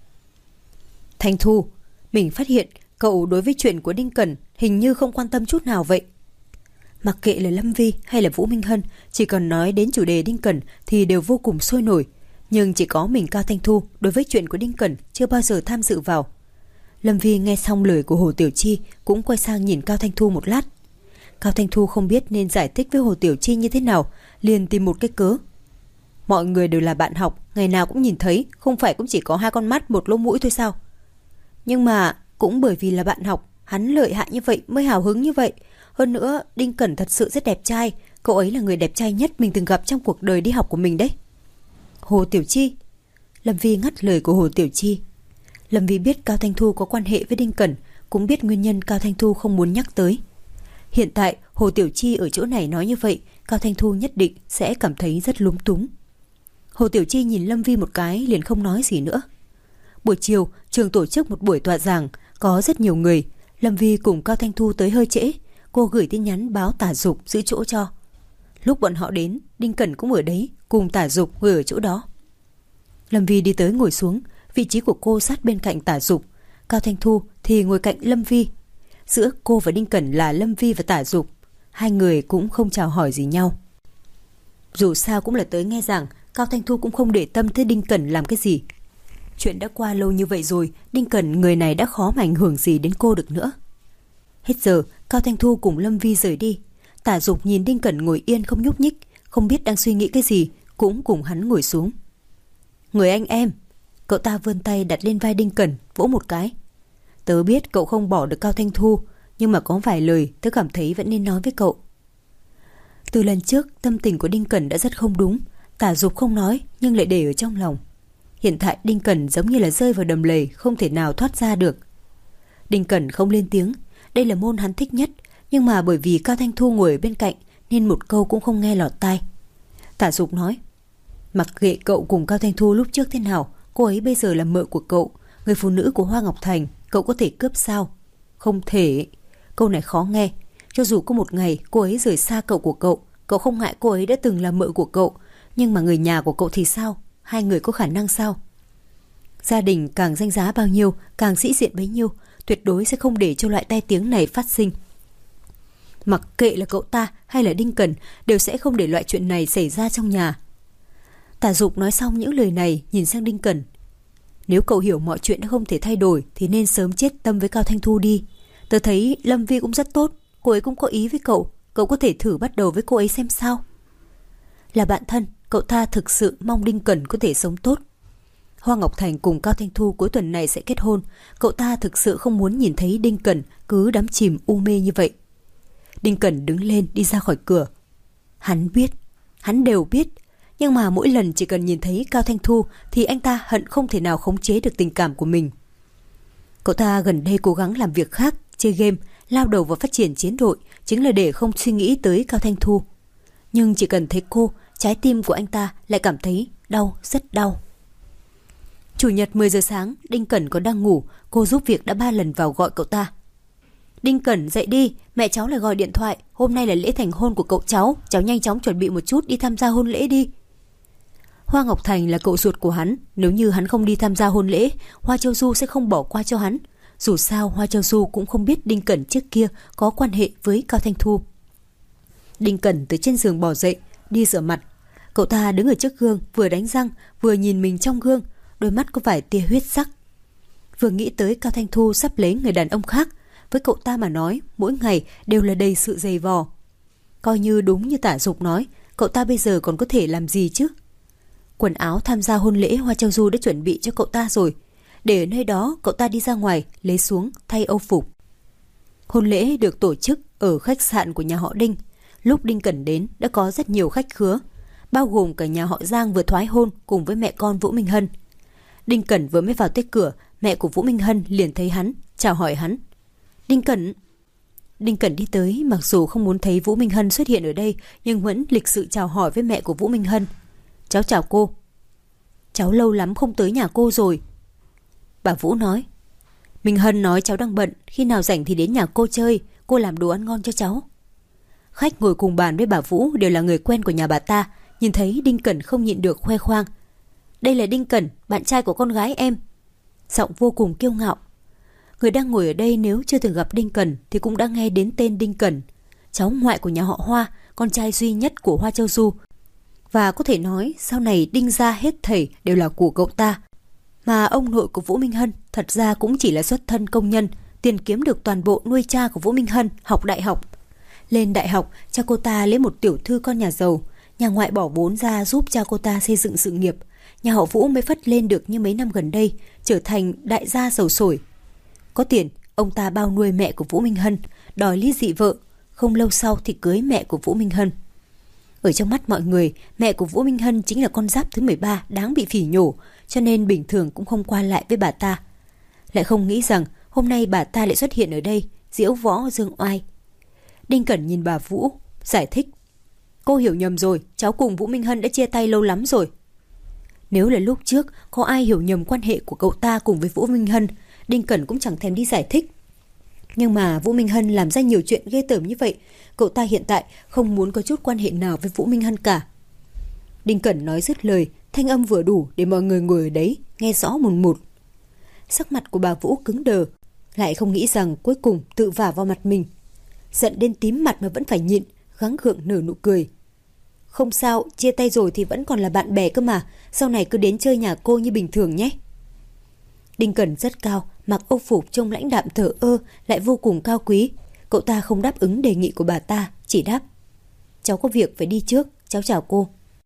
Thanh Thu, mình phát hiện cậu đối với chuyện của Đinh Cẩn hình như không quan tâm chút nào vậy. Mặc kệ là Lâm Vi hay là Vũ Minh Hân, chỉ cần nói đến chủ đề Đinh Cẩn thì đều vô cùng sôi nổi. Nhưng chỉ có mình Cao Thanh Thu đối với chuyện của Đinh Cẩn chưa bao giờ tham dự vào. Lâm Vi nghe xong lời của Hồ Tiểu Chi cũng quay sang nhìn Cao Thanh Thu một lát. Cao Thanh Thu không biết nên giải thích với Hồ Tiểu Chi như thế nào, liền tìm một cái cớ. Mọi người đều là bạn học, ngày nào cũng nhìn thấy, không phải cũng chỉ có hai con mắt một lỗ mũi thôi sao? Nhưng mà cũng bởi vì là bạn học, hắn lợi hại như vậy mới hào hứng như vậy. Hơn nữa, Đinh Cẩn thật sự rất đẹp trai, cậu ấy là người đẹp trai nhất mình từng gặp trong cuộc đời đi học của mình đấy. Hồ Tiểu Chi. Lâm Vi ngắt lời của Hồ Tiểu Chi. Lâm Vi biết Cao Thanh Thu có quan hệ với Đinh Cẩn, cũng biết nguyên nhân Cao Thanh Thu không muốn nhắc tới. Hiện tại Hồ Tiểu Chi ở chỗ này nói như vậy, Cao Thanh Thu nhất định sẽ cảm thấy rất lúng túng. Hồ Tiểu Chi nhìn Lâm Vi một cái liền không nói gì nữa. Buổi chiều trường tổ chức một buổi tọa giảng, có rất nhiều người. Lâm Vi cùng Cao Thanh Thu tới hơi trễ, cô gửi tin nhắn báo Tả Dục giữ chỗ cho. Lúc bọn họ đến, Đinh Cẩn cũng ở đấy, cùng Tả Dục ngồi ở chỗ đó. Lâm Vi đi tới ngồi xuống, vị trí của cô sát bên cạnh Tả Dục, Cao Thanh Thu thì ngồi cạnh Lâm Vi. Giữa cô và Đinh Cẩn là Lâm Vi và Tả Dục, hai người cũng không chào hỏi gì nhau. Dù sao cũng là tới nghe giảng, Cao Thanh Thu cũng không để tâm tới Đinh Cẩn làm cái gì. Chuyện đã qua lâu như vậy rồi, Đinh Cẩn người này đã khó mà ảnh hưởng gì đến cô được nữa. Hết giờ, Cao Thanh Thu cùng Lâm Vi rời đi. Tả Dục nhìn Đinh Cẩn ngồi yên không nhúc nhích, không biết đang suy nghĩ cái gì, cũng cùng hắn ngồi xuống. Người anh em. Cậu ta vươn tay đặt lên vai Đinh Cẩn, vỗ một cái. Tớ biết cậu không bỏ được Cao Thanh Thu, nhưng mà có vài lời tớ cảm thấy vẫn nên nói với cậu. Từ lần trước, tâm tình của Đinh Cẩn đã rất không đúng. Tả Dục không nói nhưng lại để ở trong lòng. Hiện tại Đinh Cẩn giống như là rơi vào đầm lầy, không thể nào thoát ra được. Đinh Cẩn không lên tiếng. Đây là môn hắn thích nhất, nhưng mà bởi vì Cao Thanh Thu ngồi ở bên cạnh nên một câu cũng không nghe lọt tai. Tả Dục nói, mặc kệ cậu cùng Cao Thanh Thu lúc trước thế nào, cô ấy bây giờ là mợ của cậu, người phụ nữ của Hoa Ngọc Thành, cậu có thể cướp sao? Không thể. Câu này khó nghe. Cho dù có một ngày cô ấy rời xa cậu của cậu, cậu không ngại cô ấy đã từng là mợ của cậu, nhưng mà người nhà của cậu thì sao? Hai người có khả năng sao? Gia đình càng danh giá bao nhiêu, càng sĩ diện bấy nhiêu, tuyệt đối sẽ không để cho loại tai tiếng này phát sinh. Mặc kệ là cậu ta hay là Đinh Cẩn, đều sẽ không để loại chuyện này xảy ra trong nhà. Tả Dục nói xong những lời này, nhìn sang Đinh Cẩn. Nếu cậu hiểu mọi chuyện đã không thể thay đổi thì nên sớm chết tâm với Cao Thanh Thu đi. Tớ thấy Lâm Vi cũng rất tốt, cô ấy cũng có ý với cậu, cậu có thể thử bắt đầu với cô ấy xem sao. Là bạn thân, cậu ta thực sự mong Đinh Cẩn có thể sống tốt. Hoa Ngọc Thành cùng Cao Thanh Thu cuối tuần này sẽ kết hôn, cậu ta thực sự không muốn nhìn thấy Đinh Cẩn cứ đắm chìm u mê như vậy. Đinh Cẩn đứng lên đi ra khỏi cửa. Hắn biết, hắn đều biết, nhưng mà mỗi lần chỉ cần nhìn thấy Cao Thanh Thu thì anh ta hận không thể nào khống chế được tình cảm của mình. Cậu ta gần đây cố gắng làm việc khác, chơi game, lao đầu vào phát triển chiến đội, chính là để không suy nghĩ tới Cao Thanh Thu. Nhưng chỉ cần thấy cô, trái tim của anh ta lại cảm thấy đau, rất đau. Chủ nhật mười giờ sáng, Đinh Cẩn còn đang ngủ, cô giúp việc đã ba lần vào gọi cậu ta. Đinh Cẩn dậy đi, mẹ cháu lại gọi điện thoại, hôm nay là lễ thành hôn của cậu cháu, cháu nhanh chóng chuẩn bị một chút đi tham gia hôn lễ đi. Hoa Ngọc Thành là cậu ruột của hắn, nếu như hắn không đi tham gia hôn lễ, Hoa Châu Du sẽ không bỏ qua cho hắn. Dù sao Hoa Châu Du cũng không biết Đinh Cẩn trước kia có quan hệ với Cao Thanh Thu. Đinh Cẩn từ trên giường bò dậy, đi rửa mặt. Cậu ta đứng ở trước gương, vừa đánh răng, vừa nhìn mình trong gương, đôi mắt có vài tia huyết sắc. Vừa nghĩ tới Cao Thanh Thu sắp lấy người đàn ông khác, với cậu ta mà nói, mỗi ngày đều là đầy sự dày vò. Coi như đúng như Tả Dục nói, cậu ta bây giờ còn có thể làm gì chứ? Quần áo tham gia hôn lễ Hoa Châu Du đã chuẩn bị cho cậu ta rồi. Để ở nơi đó, cậu ta đi ra ngoài, lấy xuống, thay âu phục. Hôn lễ được tổ chức ở khách sạn của nhà họ Đinh. Lúc Đinh Cẩn đến, đã có rất nhiều khách khứa, bao gồm cả nhà họ Giang vừa thoái hôn cùng với mẹ con Vũ Minh Hân. Đinh Cẩn vừa mới vào tới cửa, mẹ của Vũ Minh Hân liền thấy hắn, chào hỏi hắn. Đinh Cẩn. Đinh Cẩn đi tới, mặc dù không muốn thấy Vũ Minh Hân xuất hiện ở đây, nhưng vẫn lịch sự chào hỏi với mẹ của Vũ Minh Hân. Cháu chào cô. Cháu lâu lắm không tới nhà cô rồi. Bà Vũ nói. Minh Hân nói cháu đang bận, khi nào rảnh thì đến nhà cô chơi, cô làm đồ ăn ngon cho cháu. Khách ngồi cùng bàn với bà Vũ đều là người quen của nhà bà ta, nhìn thấy Đinh Cẩn không nhịn được khoe khoang. Đây là Đinh Cẩn, bạn trai của con gái em. Giọng vô cùng kiêu ngạo. Người đang ngồi ở đây nếu chưa từng gặp Đinh Cẩn thì cũng đã nghe đến tên Đinh Cẩn, cháu ngoại của nhà họ Hoa, con trai duy nhất của Hoa Châu Du. Và có thể nói sau này Đinh gia hết thảy đều là của cậu ta. Mà ông nội của Vũ Minh Hân thật ra cũng chỉ là xuất thân công nhân, tiền kiếm được toàn bộ nuôi cha của Vũ Minh Hân học đại học. Lên đại học, cha cô ta lấy một tiểu thư con nhà giàu, nhà ngoại bỏ vốn ra giúp cha cô ta xây dựng sự nghiệp. Nhà họ Vũ mới phất lên được như mấy năm gần đây, trở thành đại gia giàu sổi. Có tiền, ông ta bao nuôi mẹ của Vũ Minh Hân, đòi ly dị vợ, không lâu sau thì cưới mẹ của Vũ Minh Hân. Ở trong mắt mọi người, mẹ của Vũ Minh Hân chính là con giáp thứ mười ba đáng bị phỉ nhổ, cho nên bình thường cũng không qua lại với bà ta. Lại không nghĩ rằng hôm nay bà ta lại xuất hiện ở đây, diễu võ dương oai. Đinh Cẩn nhìn bà Vũ, giải thích. Cô hiểu nhầm rồi, cháu cùng Vũ Minh Hân đã chia tay lâu lắm rồi. Nếu là lúc trước có ai hiểu nhầm quan hệ của cậu ta cùng với Vũ Minh Hân, Đinh Cẩn cũng chẳng thèm đi giải thích. Nhưng mà Vũ Minh Hân làm ra nhiều chuyện ghê tởm như vậy, cậu ta hiện tại không muốn có chút quan hệ nào với Vũ Minh Hân cả. Đinh Cẩn nói dứt lời, thanh âm vừa đủ để mọi người ngồi ở đấy nghe rõ mồn một. Sắc mặt của bà Vũ cứng đờ, lại không nghĩ rằng cuối cùng tự vả vào mặt mình. Giận đến tím mặt mà vẫn phải nhịn, gắng gượng nở nụ cười. Không sao, chia tay rồi thì vẫn còn là bạn bè cơ mà, sau này cứ đến chơi nhà cô như bình thường nhé. Đinh Cẩn rất cao, mặc âu phục trông lãnh đạm thờ ơ, lại vô cùng cao quý. Cậu ta không đáp ứng đề nghị của bà ta, chỉ đáp. Cháu có việc phải đi trước, cháu chào cô.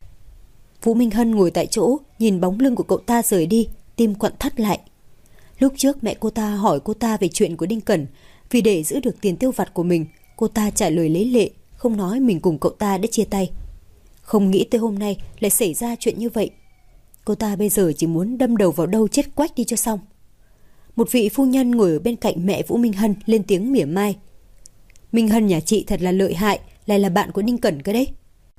Vũ Minh Hân ngồi tại chỗ, nhìn bóng lưng của cậu ta rời đi, tim quặn thắt lại. Lúc trước mẹ cô ta hỏi cô ta về chuyện của Đinh Cẩn, vì để giữ được tiền tiêu vặt của mình, cô ta trả lời lấy lệ, không nói mình cùng cậu ta đã chia tay. Không nghĩ tới hôm nay lại xảy ra chuyện như vậy. Cô ta bây giờ chỉ muốn đâm đầu vào đâu chết quách đi cho xong. Một vị phu nhân ngồi ở bên cạnh mẹ Vũ Minh Hân lên tiếng mỉa mai. Minh Hân nhà chị thật là lợi hại, lại là bạn của Đinh Cẩn cơ đấy.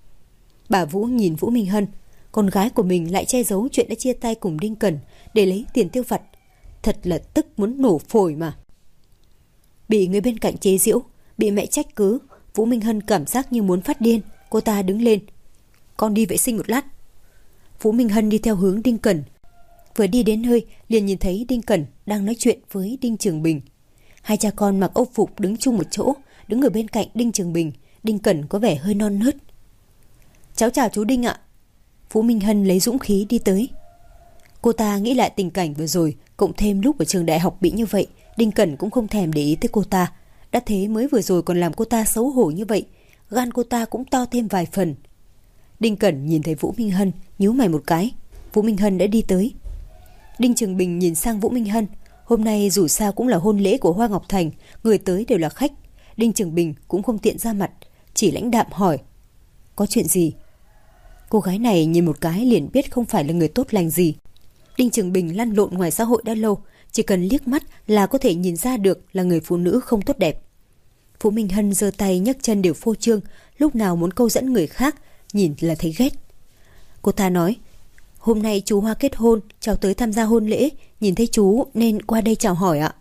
Bà Vũ nhìn Vũ Minh Hân, con gái của mình lại che giấu chuyện đã chia tay cùng Đinh Cẩn để lấy tiền tiêu vặt. Thật là tức muốn nổ phổi mà. Bị người bên cạnh chế giễu, bị mẹ trách cứ, Vũ Minh Hân cảm giác như muốn phát điên. Cô ta đứng lên. Con đi vệ sinh một lát. Vũ Minh Hân đi theo hướng Đinh Cẩn. Vừa đi đến nơi liền nhìn thấy Đinh Cẩn đang nói chuyện với Đinh Trường Bình. Hai cha con mặc âu phục đứng chung một chỗ, đứng ở bên cạnh Đinh Trường Bình. Đinh Cẩn có vẻ hơi non nớt. Cháu chào chú Đinh ạ. Vũ Minh Hân lấy dũng khí đi tới. Cô ta nghĩ lại tình cảnh vừa rồi, cộng thêm lúc ở trường đại học bị như vậy, Đinh Cẩn cũng không thèm để ý tới cô ta. Đã thế mới vừa rồi còn làm cô ta xấu hổ như vậy, gan cô ta cũng to thêm vài phần. Đinh Cẩn nhìn thấy Vũ Minh Hân, nhíu mày một cái. Vũ Minh Hân đã đi tới. Đinh Trường Bình nhìn sang Vũ Minh Hân. Hôm nay dù sao cũng là hôn lễ của Hoa Ngọc Thành, người tới đều là khách. Đinh Trường Bình cũng không tiện ra mặt, chỉ lãnh đạm hỏi. Có chuyện gì? Cô gái này nhìn một cái liền biết không phải là người tốt lành gì. Đinh Trường Bình lăn lộn ngoài xã hội đã lâu, chỉ cần liếc mắt là có thể nhìn ra được là người phụ nữ không tốt đẹp. Vũ Minh Hân giơ tay nhấc chân đều phô trương, lúc nào muốn câu dẫn người khác, nhìn là thấy ghét. Cô ta nói, hôm nay chú Hoa kết hôn, cháu tới tham gia hôn lễ, nhìn thấy chú nên qua đây chào hỏi ạ.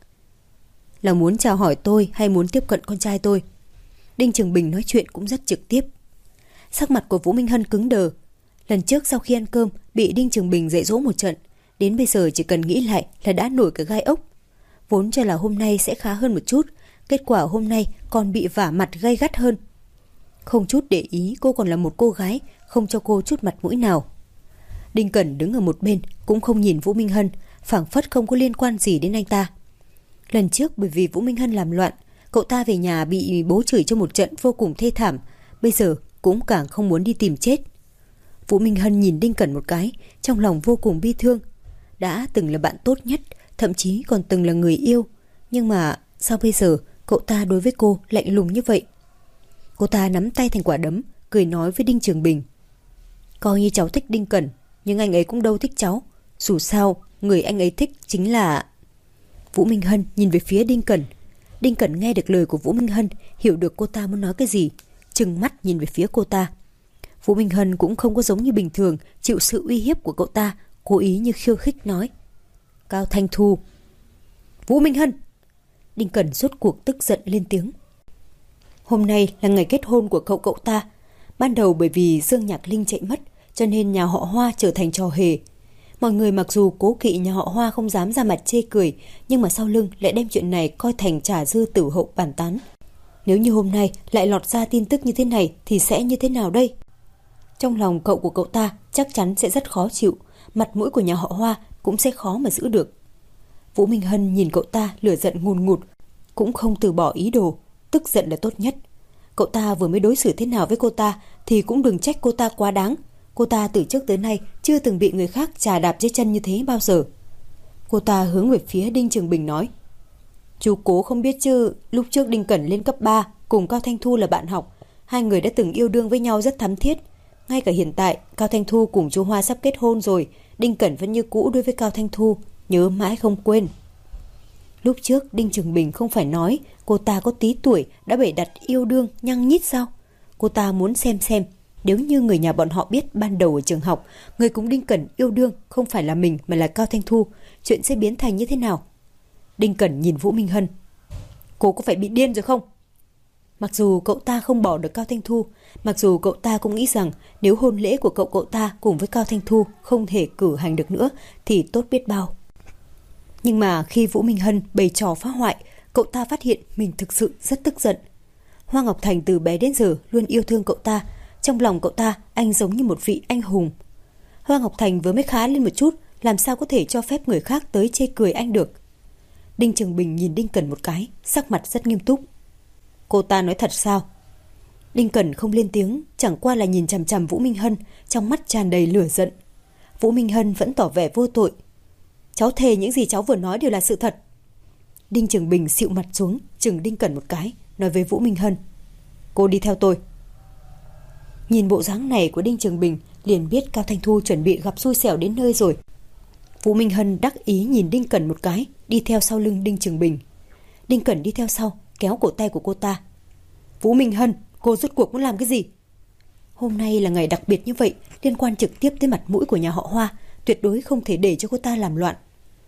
Là muốn chào hỏi tôi hay muốn tiếp cận con trai tôi? Đinh Trường Bình nói chuyện cũng rất trực tiếp. Sắc mặt của Vũ Minh Hân cứng đờ. Lần trước sau khi ăn cơm bị Đinh Trường Bình dạy dỗ một trận, đến bây giờ chỉ cần nghĩ lại là đã nổi cả gai ốc. Vốn cho là hôm nay sẽ khá hơn một chút, kết quả hôm nay còn bị vả mặt gay gắt hơn. Không chút để ý cô còn là một cô gái, không cho cô chút mặt mũi nào. Đinh Cẩn đứng ở một bên cũng không nhìn Vũ Minh Hân, phảng phất không có liên quan gì đến anh ta. Lần trước bởi vì Vũ Minh Hân làm loạn, cậu ta về nhà bị bố chửi cho một trận vô cùng thê thảm, bây giờ cũng càng không muốn đi tìm chết. Vũ Minh Hân nhìn Đinh Cẩn một cái, trong lòng vô cùng bi thương. Đã từng là bạn tốt nhất, thậm chí còn từng là người yêu, nhưng mà sao bây giờ cậu ta đối với cô lạnh lùng như vậy? Cô ta nắm tay thành quả đấm, cười nói với Đinh Trường Bình. Coi như cháu thích Đinh Cẩn, nhưng anh ấy cũng đâu thích cháu. Dù sao, người anh ấy thích chính là... Vũ Minh Hân nhìn về phía Đinh Cẩn. Đinh Cẩn nghe được lời của Vũ Minh Hân, hiểu được cô ta muốn nói cái gì, trừng mắt nhìn về phía cô ta. Vũ Minh Hân cũng không có giống như bình thường chịu sự uy hiếp của cậu ta, cố ý như khiêu khích nói. Cao Thanh Thu. Vũ Minh Hân. Đinh Cẩn rốt cuộc tức giận lên tiếng. Hôm nay là ngày kết hôn của cậu cậu ta. Ban đầu bởi vì Dương Nhạc Linh chạy mất, cho nên nhà họ Hoa trở thành trò hề. Mọi người mặc dù cố kỵ nhà họ Hoa không dám ra mặt chê cười, nhưng mà sau lưng lại đem chuyện này coi thành trà dư tử hậu bàn tán. Nếu như hôm nay lại lọt ra tin tức như thế này thì sẽ như thế nào đây? Trong lòng cậu của cậu ta chắc chắn sẽ rất khó chịu, mặt mũi của nhà họ Hoa cũng sẽ khó mà giữ được. Vũ Minh Hân nhìn cậu ta lửa giận ngùn ngụt, cũng không từ bỏ ý đồ, tức giận là tốt nhất. Cậu ta vừa mới đối xử thế nào với cô ta thì cũng đừng trách cô ta quá đáng. Cô ta từ trước tới nay chưa từng bị người khác chà đạp dưới chân như thế bao giờ. Cô ta hướng về phía Đinh Trường Bình nói: Chú Cố không biết chứ, lúc trước Đinh Cẩn lên cấp ba cùng Cao Thanh Thu là bạn học, hai người đã từng yêu đương với nhau rất thắm thiết. Ngay cả hiện tại Cao Thanh Thu cùng chú Hoa sắp kết hôn rồi, Đinh Cẩn vẫn như cũ đối với Cao Thanh Thu, nhớ mãi không quên. Lúc trước Đinh Trường Bình không phải nói cô ta có tí tuổi đã bày đặt yêu đương nhăng nhít sao? Cô ta muốn xem xem nếu như người nhà bọn họ biết ban đầu ở trường học người cùng Đinh Cẩn yêu đương không phải là mình mà là Cao Thanh Thu, chuyện sẽ biến thành như thế nào. Đinh Cẩn nhìn Vũ Minh Hân: Cô có phải bị điên rồi không? Mặc dù cậu ta không bỏ được Cao Thanh Thu, mặc dù cậu ta cũng nghĩ rằng nếu hôn lễ của cậu cậu ta cùng với Cao Thanh Thu không thể cử hành được nữa thì tốt biết bao. Nhưng mà khi Vũ Minh Hân bày trò phá hoại, cậu ta phát hiện mình thực sự rất tức giận. Hoa Ngọc Thành từ bé đến giờ luôn yêu thương cậu ta, trong lòng cậu ta anh giống như một vị anh hùng. Hoa Ngọc Thành vừa mới khá lên một chút, làm sao có thể cho phép người khác tới chê cười anh được. Đinh Trường Bình nhìn Đinh Cẩn một cái, sắc mặt rất nghiêm túc. Cô ta nói thật sao? Đinh Cẩn không lên tiếng, chẳng qua là nhìn chằm chằm Vũ Minh Hân, trong mắt tràn đầy lửa giận. Vũ Minh Hân vẫn tỏ vẻ vô tội. Cháu thề những gì cháu vừa nói đều là sự thật. Đinh Trường Bình xịu mặt xuống, chừng Đinh Cẩn một cái, nói với Vũ Minh Hân: Cô đi theo tôi. Nhìn bộ dáng này của Đinh Trường Bình, liền biết Cao Thanh Thu chuẩn bị gặp xui xẻo đến nơi rồi. Vũ Minh Hân đắc ý nhìn Đinh Cẩn một cái, đi theo sau lưng Đinh Trường Bình. Đinh Cẩn đi theo sau, kéo cổ tay của cô ta. Vũ Minh Hân, cô rốt cuộc muốn làm cái gì? Hôm nay là ngày đặc biệt như vậy, liên quan trực tiếp tới mặt mũi của nhà họ Hoa, tuyệt đối không thể để cho cô ta làm loạn.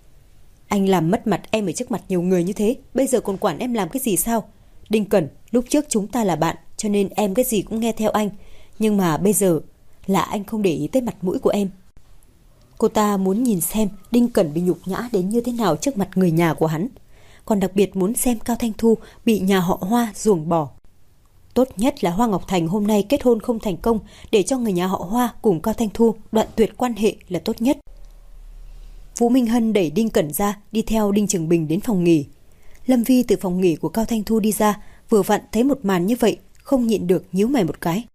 Anh làm mất mặt em ở trước mặt nhiều người như thế, bây giờ còn quản em làm cái gì sao? Đinh Cẩn, lúc trước chúng ta là bạn, cho nên em cái gì cũng nghe theo anh. Nhưng mà bây giờ là anh không để ý tới mặt mũi của em. Cô ta muốn nhìn xem Đinh Cẩn bị nhục nhã đến như thế nào trước mặt người nhà của hắn. Còn đặc biệt muốn xem Cao Thanh Thu bị nhà họ Hoa ruồng bỏ. Tốt nhất là Hoa Ngọc Thành hôm nay kết hôn không thành công, để cho người nhà họ Hoa cùng Cao Thanh Thu đoạn tuyệt quan hệ là tốt nhất. Vũ Minh Hân đẩy Đinh Cẩn ra, đi theo Đinh Trường Bình đến phòng nghỉ. Lâm Vi từ phòng nghỉ của Cao Thanh Thu đi ra, vừa vặn thấy một màn như vậy, không nhịn được nhíu mày một cái.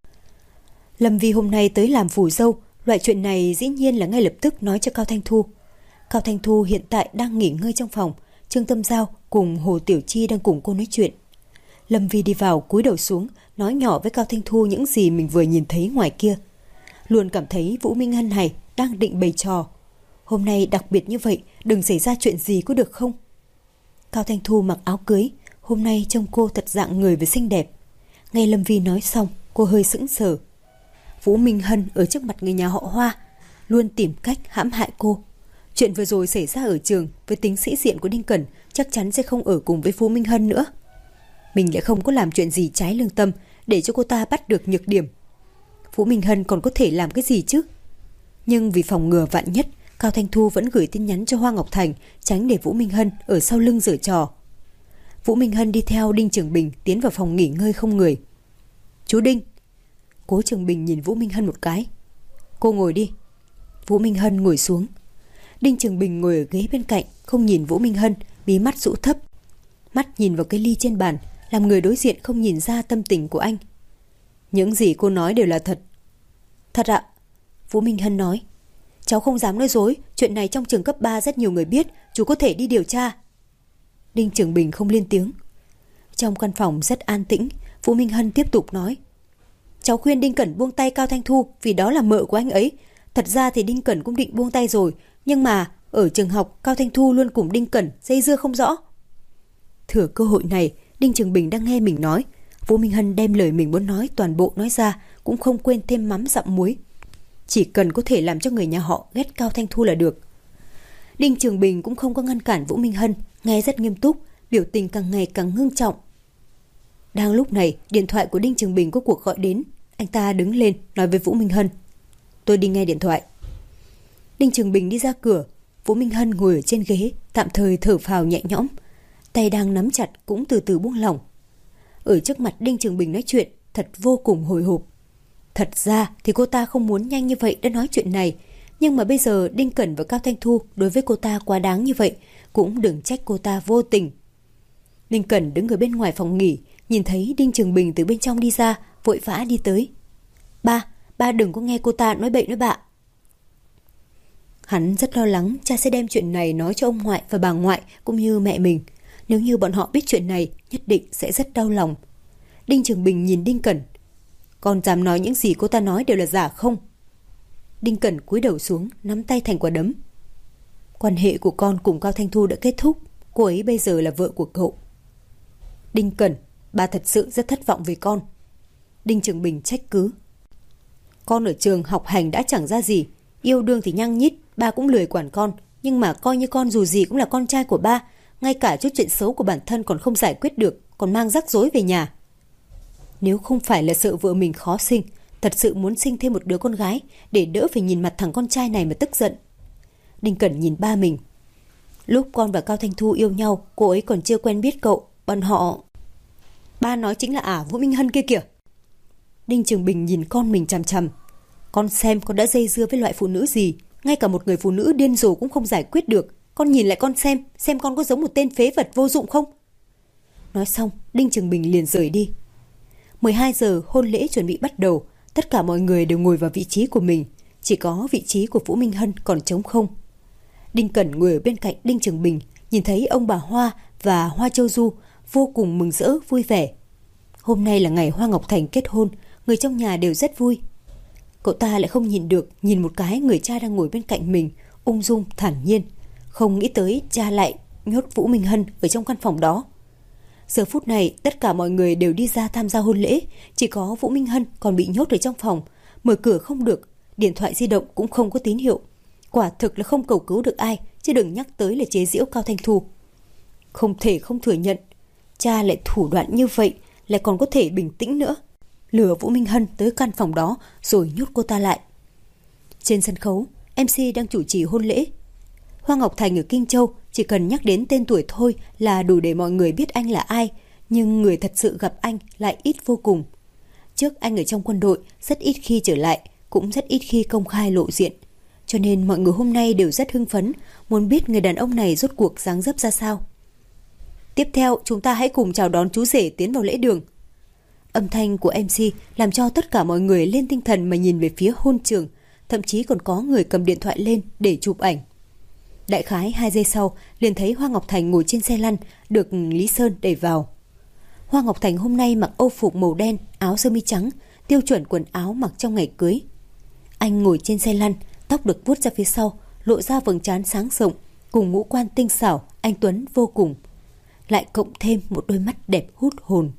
Lâm Vi hôm nay tới làm phù dâu, loại chuyện này dĩ nhiên là ngay lập tức nói cho Cao Thanh Thu. Cao Thanh Thu hiện tại đang nghỉ ngơi trong phòng, Trương Tâm Giao cùng Hồ Tiểu Chi đang cùng cô nói chuyện. Lâm Vi đi vào cúi đầu xuống, nói nhỏ với Cao Thanh Thu những gì mình vừa nhìn thấy ngoài kia. Luôn cảm thấy Vũ Minh Hân này đang định bày trò. Hôm nay đặc biệt như vậy, đừng xảy ra chuyện gì có được không? Cao Thanh Thu mặc áo cưới, hôm nay trông cô thật dạng người và xinh đẹp. Nghe Lâm Vi nói xong, cô hơi sững sờ. Vũ Minh Hân ở trước mặt người nhà họ Hoa luôn tìm cách hãm hại cô. Chuyện vừa rồi xảy ra ở trường, với tính sĩ diện của Đinh Cẩn chắc chắn sẽ không ở cùng với Vũ Minh Hân nữa. Mình lại không có làm chuyện gì trái lương tâm để cho cô ta bắt được nhược điểm. Vũ Minh Hân còn có thể làm cái gì chứ? Nhưng vì phòng ngừa vạn nhất, Cao Thanh Thu vẫn gửi tin nhắn cho Hoa Ngọc Thành, tránh để Vũ Minh Hân ở sau lưng giở trò. Vũ Minh Hân đi theo Đinh Trường Bình tiến vào phòng nghỉ ngơi không người. Chú Đinh. Cố Trường Bình nhìn Vũ Minh Hân một cái. Cô ngồi đi. Vũ Minh Hân ngồi xuống. Đinh Trường Bình ngồi ở ghế bên cạnh, không nhìn Vũ Minh Hân, bí mắt rũ thấp. Mắt nhìn vào cái ly trên bàn, làm người đối diện không nhìn ra tâm tình của anh. Những gì cô nói đều là thật. Thật ạ. Vũ Minh Hân nói. Cháu không dám nói dối, chuyện này trong trường cấp ba rất nhiều người biết, chú có thể đi điều tra. Đinh Trường Bình không lên tiếng. Trong căn phòng rất an tĩnh, Vũ Minh Hân tiếp tục nói. Cháu khuyên Đinh Cẩn buông tay Cao Thanh Thu vì đó là mợ của anh ấy. Thật ra thì Đinh Cẩn cũng định buông tay rồi, nhưng mà ở trường học Cao Thanh Thu luôn cùng Đinh Cẩn dây dưa không rõ. Thừa cơ hội này, Đinh Trường Bình đang nghe mình nói, Vũ Minh Hân đem lời mình muốn nói toàn bộ nói ra, cũng không quên thêm mắm dặm muối. Chỉ cần có thể làm cho người nhà họ ghét Cao Thanh Thu là được. Đinh Trường Bình cũng không có ngăn cản Vũ Minh Hân, nghe rất nghiêm túc, biểu tình càng ngày càng ngưng trọng. Đang lúc này, điện thoại của Đinh Trường Bình có cuộc gọi đến. Anh ta đứng lên nói với Vũ Minh Hân: "Tôi đi nghe điện thoại." Đinh Trường Bình đi ra cửa. Vũ Minh Hân ngồi ở trên ghế, tạm thời thở phào nhẹ nhõm. Tay đang nắm chặt cũng từ từ buông lỏng. Ở trước mặt Đinh Trường Bình nói chuyện thật vô cùng hồi hộp. Thật ra thì cô ta không muốn nhanh như vậy đã nói chuyện này, nhưng mà bây giờ Đinh Cẩn và Cao Thanh Thu đối với cô ta quá đáng như vậy, cũng đừng trách cô ta vô tình. Đinh Cẩn đứng ở bên ngoài phòng nghỉ, nhìn thấy Đinh Trường Bình từ bên trong đi ra, vội vã đi tới. Ba, ba đừng có nghe cô ta nói bậy nói bạ. Hắn rất lo lắng cha sẽ đem chuyện này nói cho ông ngoại và bà ngoại cũng như mẹ mình. Nếu như bọn họ biết chuyện này, nhất định sẽ rất đau lòng. Đinh Trường Bình nhìn Đinh Cẩn: "Con dám nói những gì cô ta nói đều là giả không?" Đinh Cẩn cúi đầu xuống, nắm tay thành quả đấm. "Quan hệ của con cùng Cao Thanh Thu đã kết thúc, cô ấy bây giờ là vợ của cậu." "Đinh Cẩn, ba thật sự rất thất vọng về con." Đinh Trường Bình trách cứ. "Con ở trường học hành đã chẳng ra gì, yêu đương thì nhăng nhít, ba cũng lười quản con, nhưng mà coi như con dù gì cũng là con trai của ba, ngay cả chút chuyện xấu của bản thân còn không giải quyết được, còn mang rắc rối về nhà. Nếu không phải là sợ vợ mình khó sinh, thật sự muốn sinh thêm một đứa con gái để đỡ phải nhìn mặt thằng con trai này mà tức giận." Đinh Cẩn nhìn ba mình. "Lúc con và Cao Thanh Thu yêu nhau, cô ấy còn chưa quen biết cậu, bọn họ..." "Ba nói chính là ả Vũ Minh Hân kia kìa." Đinh Trường Bình nhìn con mình chằm chằm. "Con xem con đã dây dưa với loại phụ nữ gì, ngay cả một người phụ nữ điên rồ cũng không giải quyết được. Con nhìn lại con xem, xem con có giống một tên phế vật vô dụng không?" Nói xong, Đinh Trường Bình liền rời đi. mười hai giờ hôn lễ chuẩn bị bắt đầu, tất cả mọi người đều ngồi vào vị trí của mình, chỉ có vị trí của Vũ Minh Hân còn trống không. Đinh Cẩn ngồi ở bên cạnh Đinh Trường Bình, nhìn thấy ông bà Hoa và Hoa Châu Du vô cùng mừng rỡ vui vẻ. Hôm nay là ngày Hoa Ngọc Thành kết hôn, người trong nhà đều rất vui. Cậu ta lại không nhìn được, nhìn một cái người cha đang ngồi bên cạnh mình, ung dung thản nhiên, không nghĩ tới cha lại nhốt Vũ Minh Hân ở trong căn phòng đó. Giờ phút này tất cả mọi người đều đi ra tham gia hôn lễ, chỉ có Vũ Minh Hân còn bị nhốt ở trong phòng, mở cửa không được, điện thoại di động cũng không có tín hiệu. Quả thực là không cầu cứu được ai, chứ đừng nhắc tới là chế giễu Cao Thanh Thu. Không thể không thừa nhận, cha lại thủ đoạn như vậy, lại còn có thể bình tĩnh nữa, lừa Vũ Minh Hân tới căn phòng đó rồi nhốt cô ta lại. Trên sân khấu, em xê đang chủ trì hôn lễ. Hoa Ngọc Thành ở Kinh Châu, chỉ cần nhắc đến tên tuổi thôi là đủ để mọi người biết anh là ai, nhưng người thật sự gặp anh lại ít vô cùng. Trước anh ở trong quân đội, rất ít khi trở lại, cũng rất ít khi công khai lộ diện. Cho nên mọi người hôm nay đều rất hưng phấn, muốn biết người đàn ông này rốt cuộc dáng dấp ra sao. "Tiếp theo, chúng ta hãy cùng chào đón chú rể tiến vào lễ đường." Âm thanh của em xê làm cho tất cả mọi người lên tinh thần mà nhìn về phía hôn trường, thậm chí còn có người cầm điện thoại lên để chụp ảnh. Đại khái hai giây sau, liền thấy Hoa Ngọc Thành ngồi trên xe lăn, được Lý Sơn đẩy vào. Hoa Ngọc Thành hôm nay mặc âu phục màu đen, áo sơ mi trắng, tiêu chuẩn quần áo mặc trong ngày cưới. Anh ngồi trên xe lăn, tóc được vuốt ra phía sau, lộ ra vầng trán sáng rộng, cùng ngũ quan tinh xảo, anh tuấn vô cùng. Lại cộng thêm một đôi mắt đẹp hút hồn.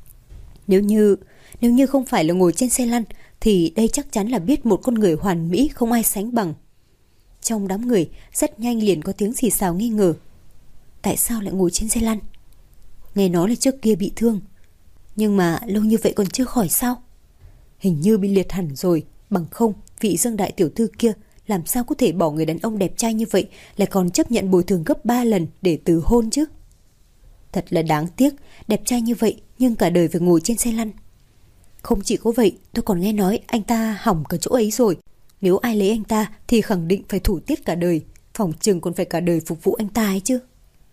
Nếu như, nếu như không phải là ngồi trên xe lăn, thì đây chắc chắn là biết một con người hoàn mỹ không ai sánh bằng. Trong đám người, rất nhanh liền có tiếng xì xào nghi ngờ. Tại sao lại ngồi trên xe lăn? Nghe nói là trước kia bị thương, nhưng mà lâu như vậy còn chưa khỏi sao? Hình như bị liệt hẳn rồi, bằng không vị Dương đại tiểu thư kia làm sao có thể bỏ người đàn ông đẹp trai như vậy, lại còn chấp nhận bồi thường gấp ba lần để từ hôn chứ? Thật là đáng tiếc, đẹp trai như vậy nhưng cả đời phải ngồi trên xe lăn. Không chỉ có vậy, tôi còn nghe nói anh ta hỏng cả chỗ ấy rồi. Nếu ai lấy anh ta thì khẳng định phải thủ tiết cả đời, phòng chừng còn phải cả đời phục vụ anh ta ấy chứ.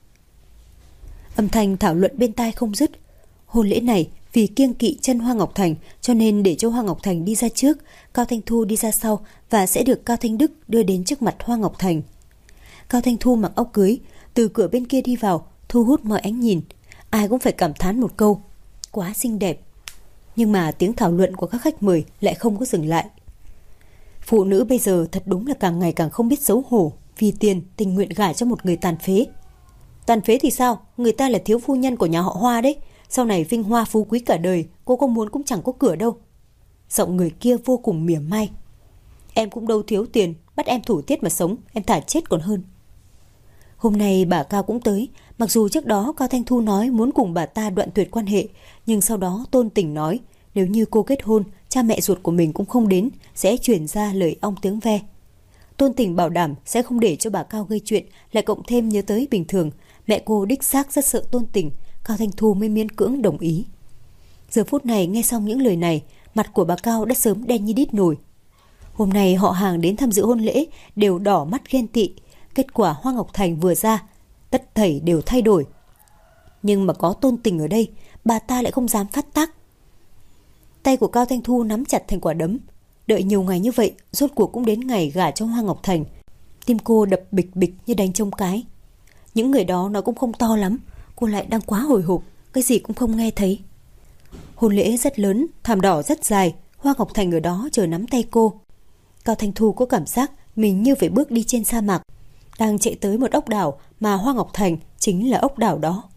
Âm thanh thảo luận bên tai không dứt. Hôn lễ này vì kiêng kỵ chân Hoa Ngọc Thành, cho nên để cho Hoa Ngọc Thành đi ra trước, Cao Thanh Thu đi ra sau và sẽ được Cao Thanh Đức đưa đến trước mặt Hoa Ngọc Thành. Cao Thanh Thu mặc áo cưới, từ cửa bên kia đi vào, thu hút mọi ánh nhìn. Ai cũng phải cảm thán một câu, quá xinh đẹp. Nhưng mà tiếng thảo luận của các khách mời lại không có dừng lại. Phụ nữ bây giờ thật đúng là càng ngày càng không biết xấu hổ, vì tiền tình nguyện gả cho một người tàn phế. Tàn phế thì sao? Người ta là thiếu phu nhân của nhà họ Hoa đấy. Sau này vinh hoa phú quý cả đời, cô có muốn cũng chẳng có cửa đâu. Giọng người kia vô cùng mỉa mai. Em cũng đâu thiếu tiền, bắt em thủ tiết mà sống, em thả chết còn hơn. Hôm nay bà Cao cũng tới, Mặc dù trước đó Cao Thanh Thu nói muốn cùng bà ta đoạn tuyệt quan hệ, nhưng sau đó Tôn Tình nói nếu như cô kết hôn, cha mẹ ruột của mình cũng không đến, sẽ truyền ra lời ong tiếng ve. Tôn Tình bảo đảm sẽ không để cho bà Cao gây chuyện, lại cộng thêm nhớ tới bình thường mẹ cô đích xác rất sợ Tôn Tình, Cao Thanh Thu mới miễn cưỡng đồng ý. Giờ phút này nghe xong những lời này, mặt của bà Cao đã sớm đen như đít nồi. Hôm nay họ hàng đến tham dự hôn lễ đều đỏ mắt ghen tị, kết quả Hoa Ngọc Thành vừa ra, tất thảy đều thay đổi. Nhưng mà có Tôn Tình ở đây, bà ta lại không dám phát tác. Tay của Cao Thanh Thu nắm chặt thành quả đấm. Đợi nhiều ngày như vậy, rốt cuộc cũng đến ngày gả cho Hoa Ngọc Thành. Tim cô đập bịch bịch như đánh trống cái. Những người đó nó cũng không to lắm, cô lại đang quá hồi hộp, cái gì cũng không nghe thấy. Hôn lễ rất lớn, thảm đỏ rất dài, Hoa Ngọc Thành ở đó chờ nắm tay cô. Cao Thanh Thu có cảm giác mình như phải bước đi trên sa mạc, đang chạy tới một ốc đảo mà Hoa Ngọc Thành chính là ốc đảo đó.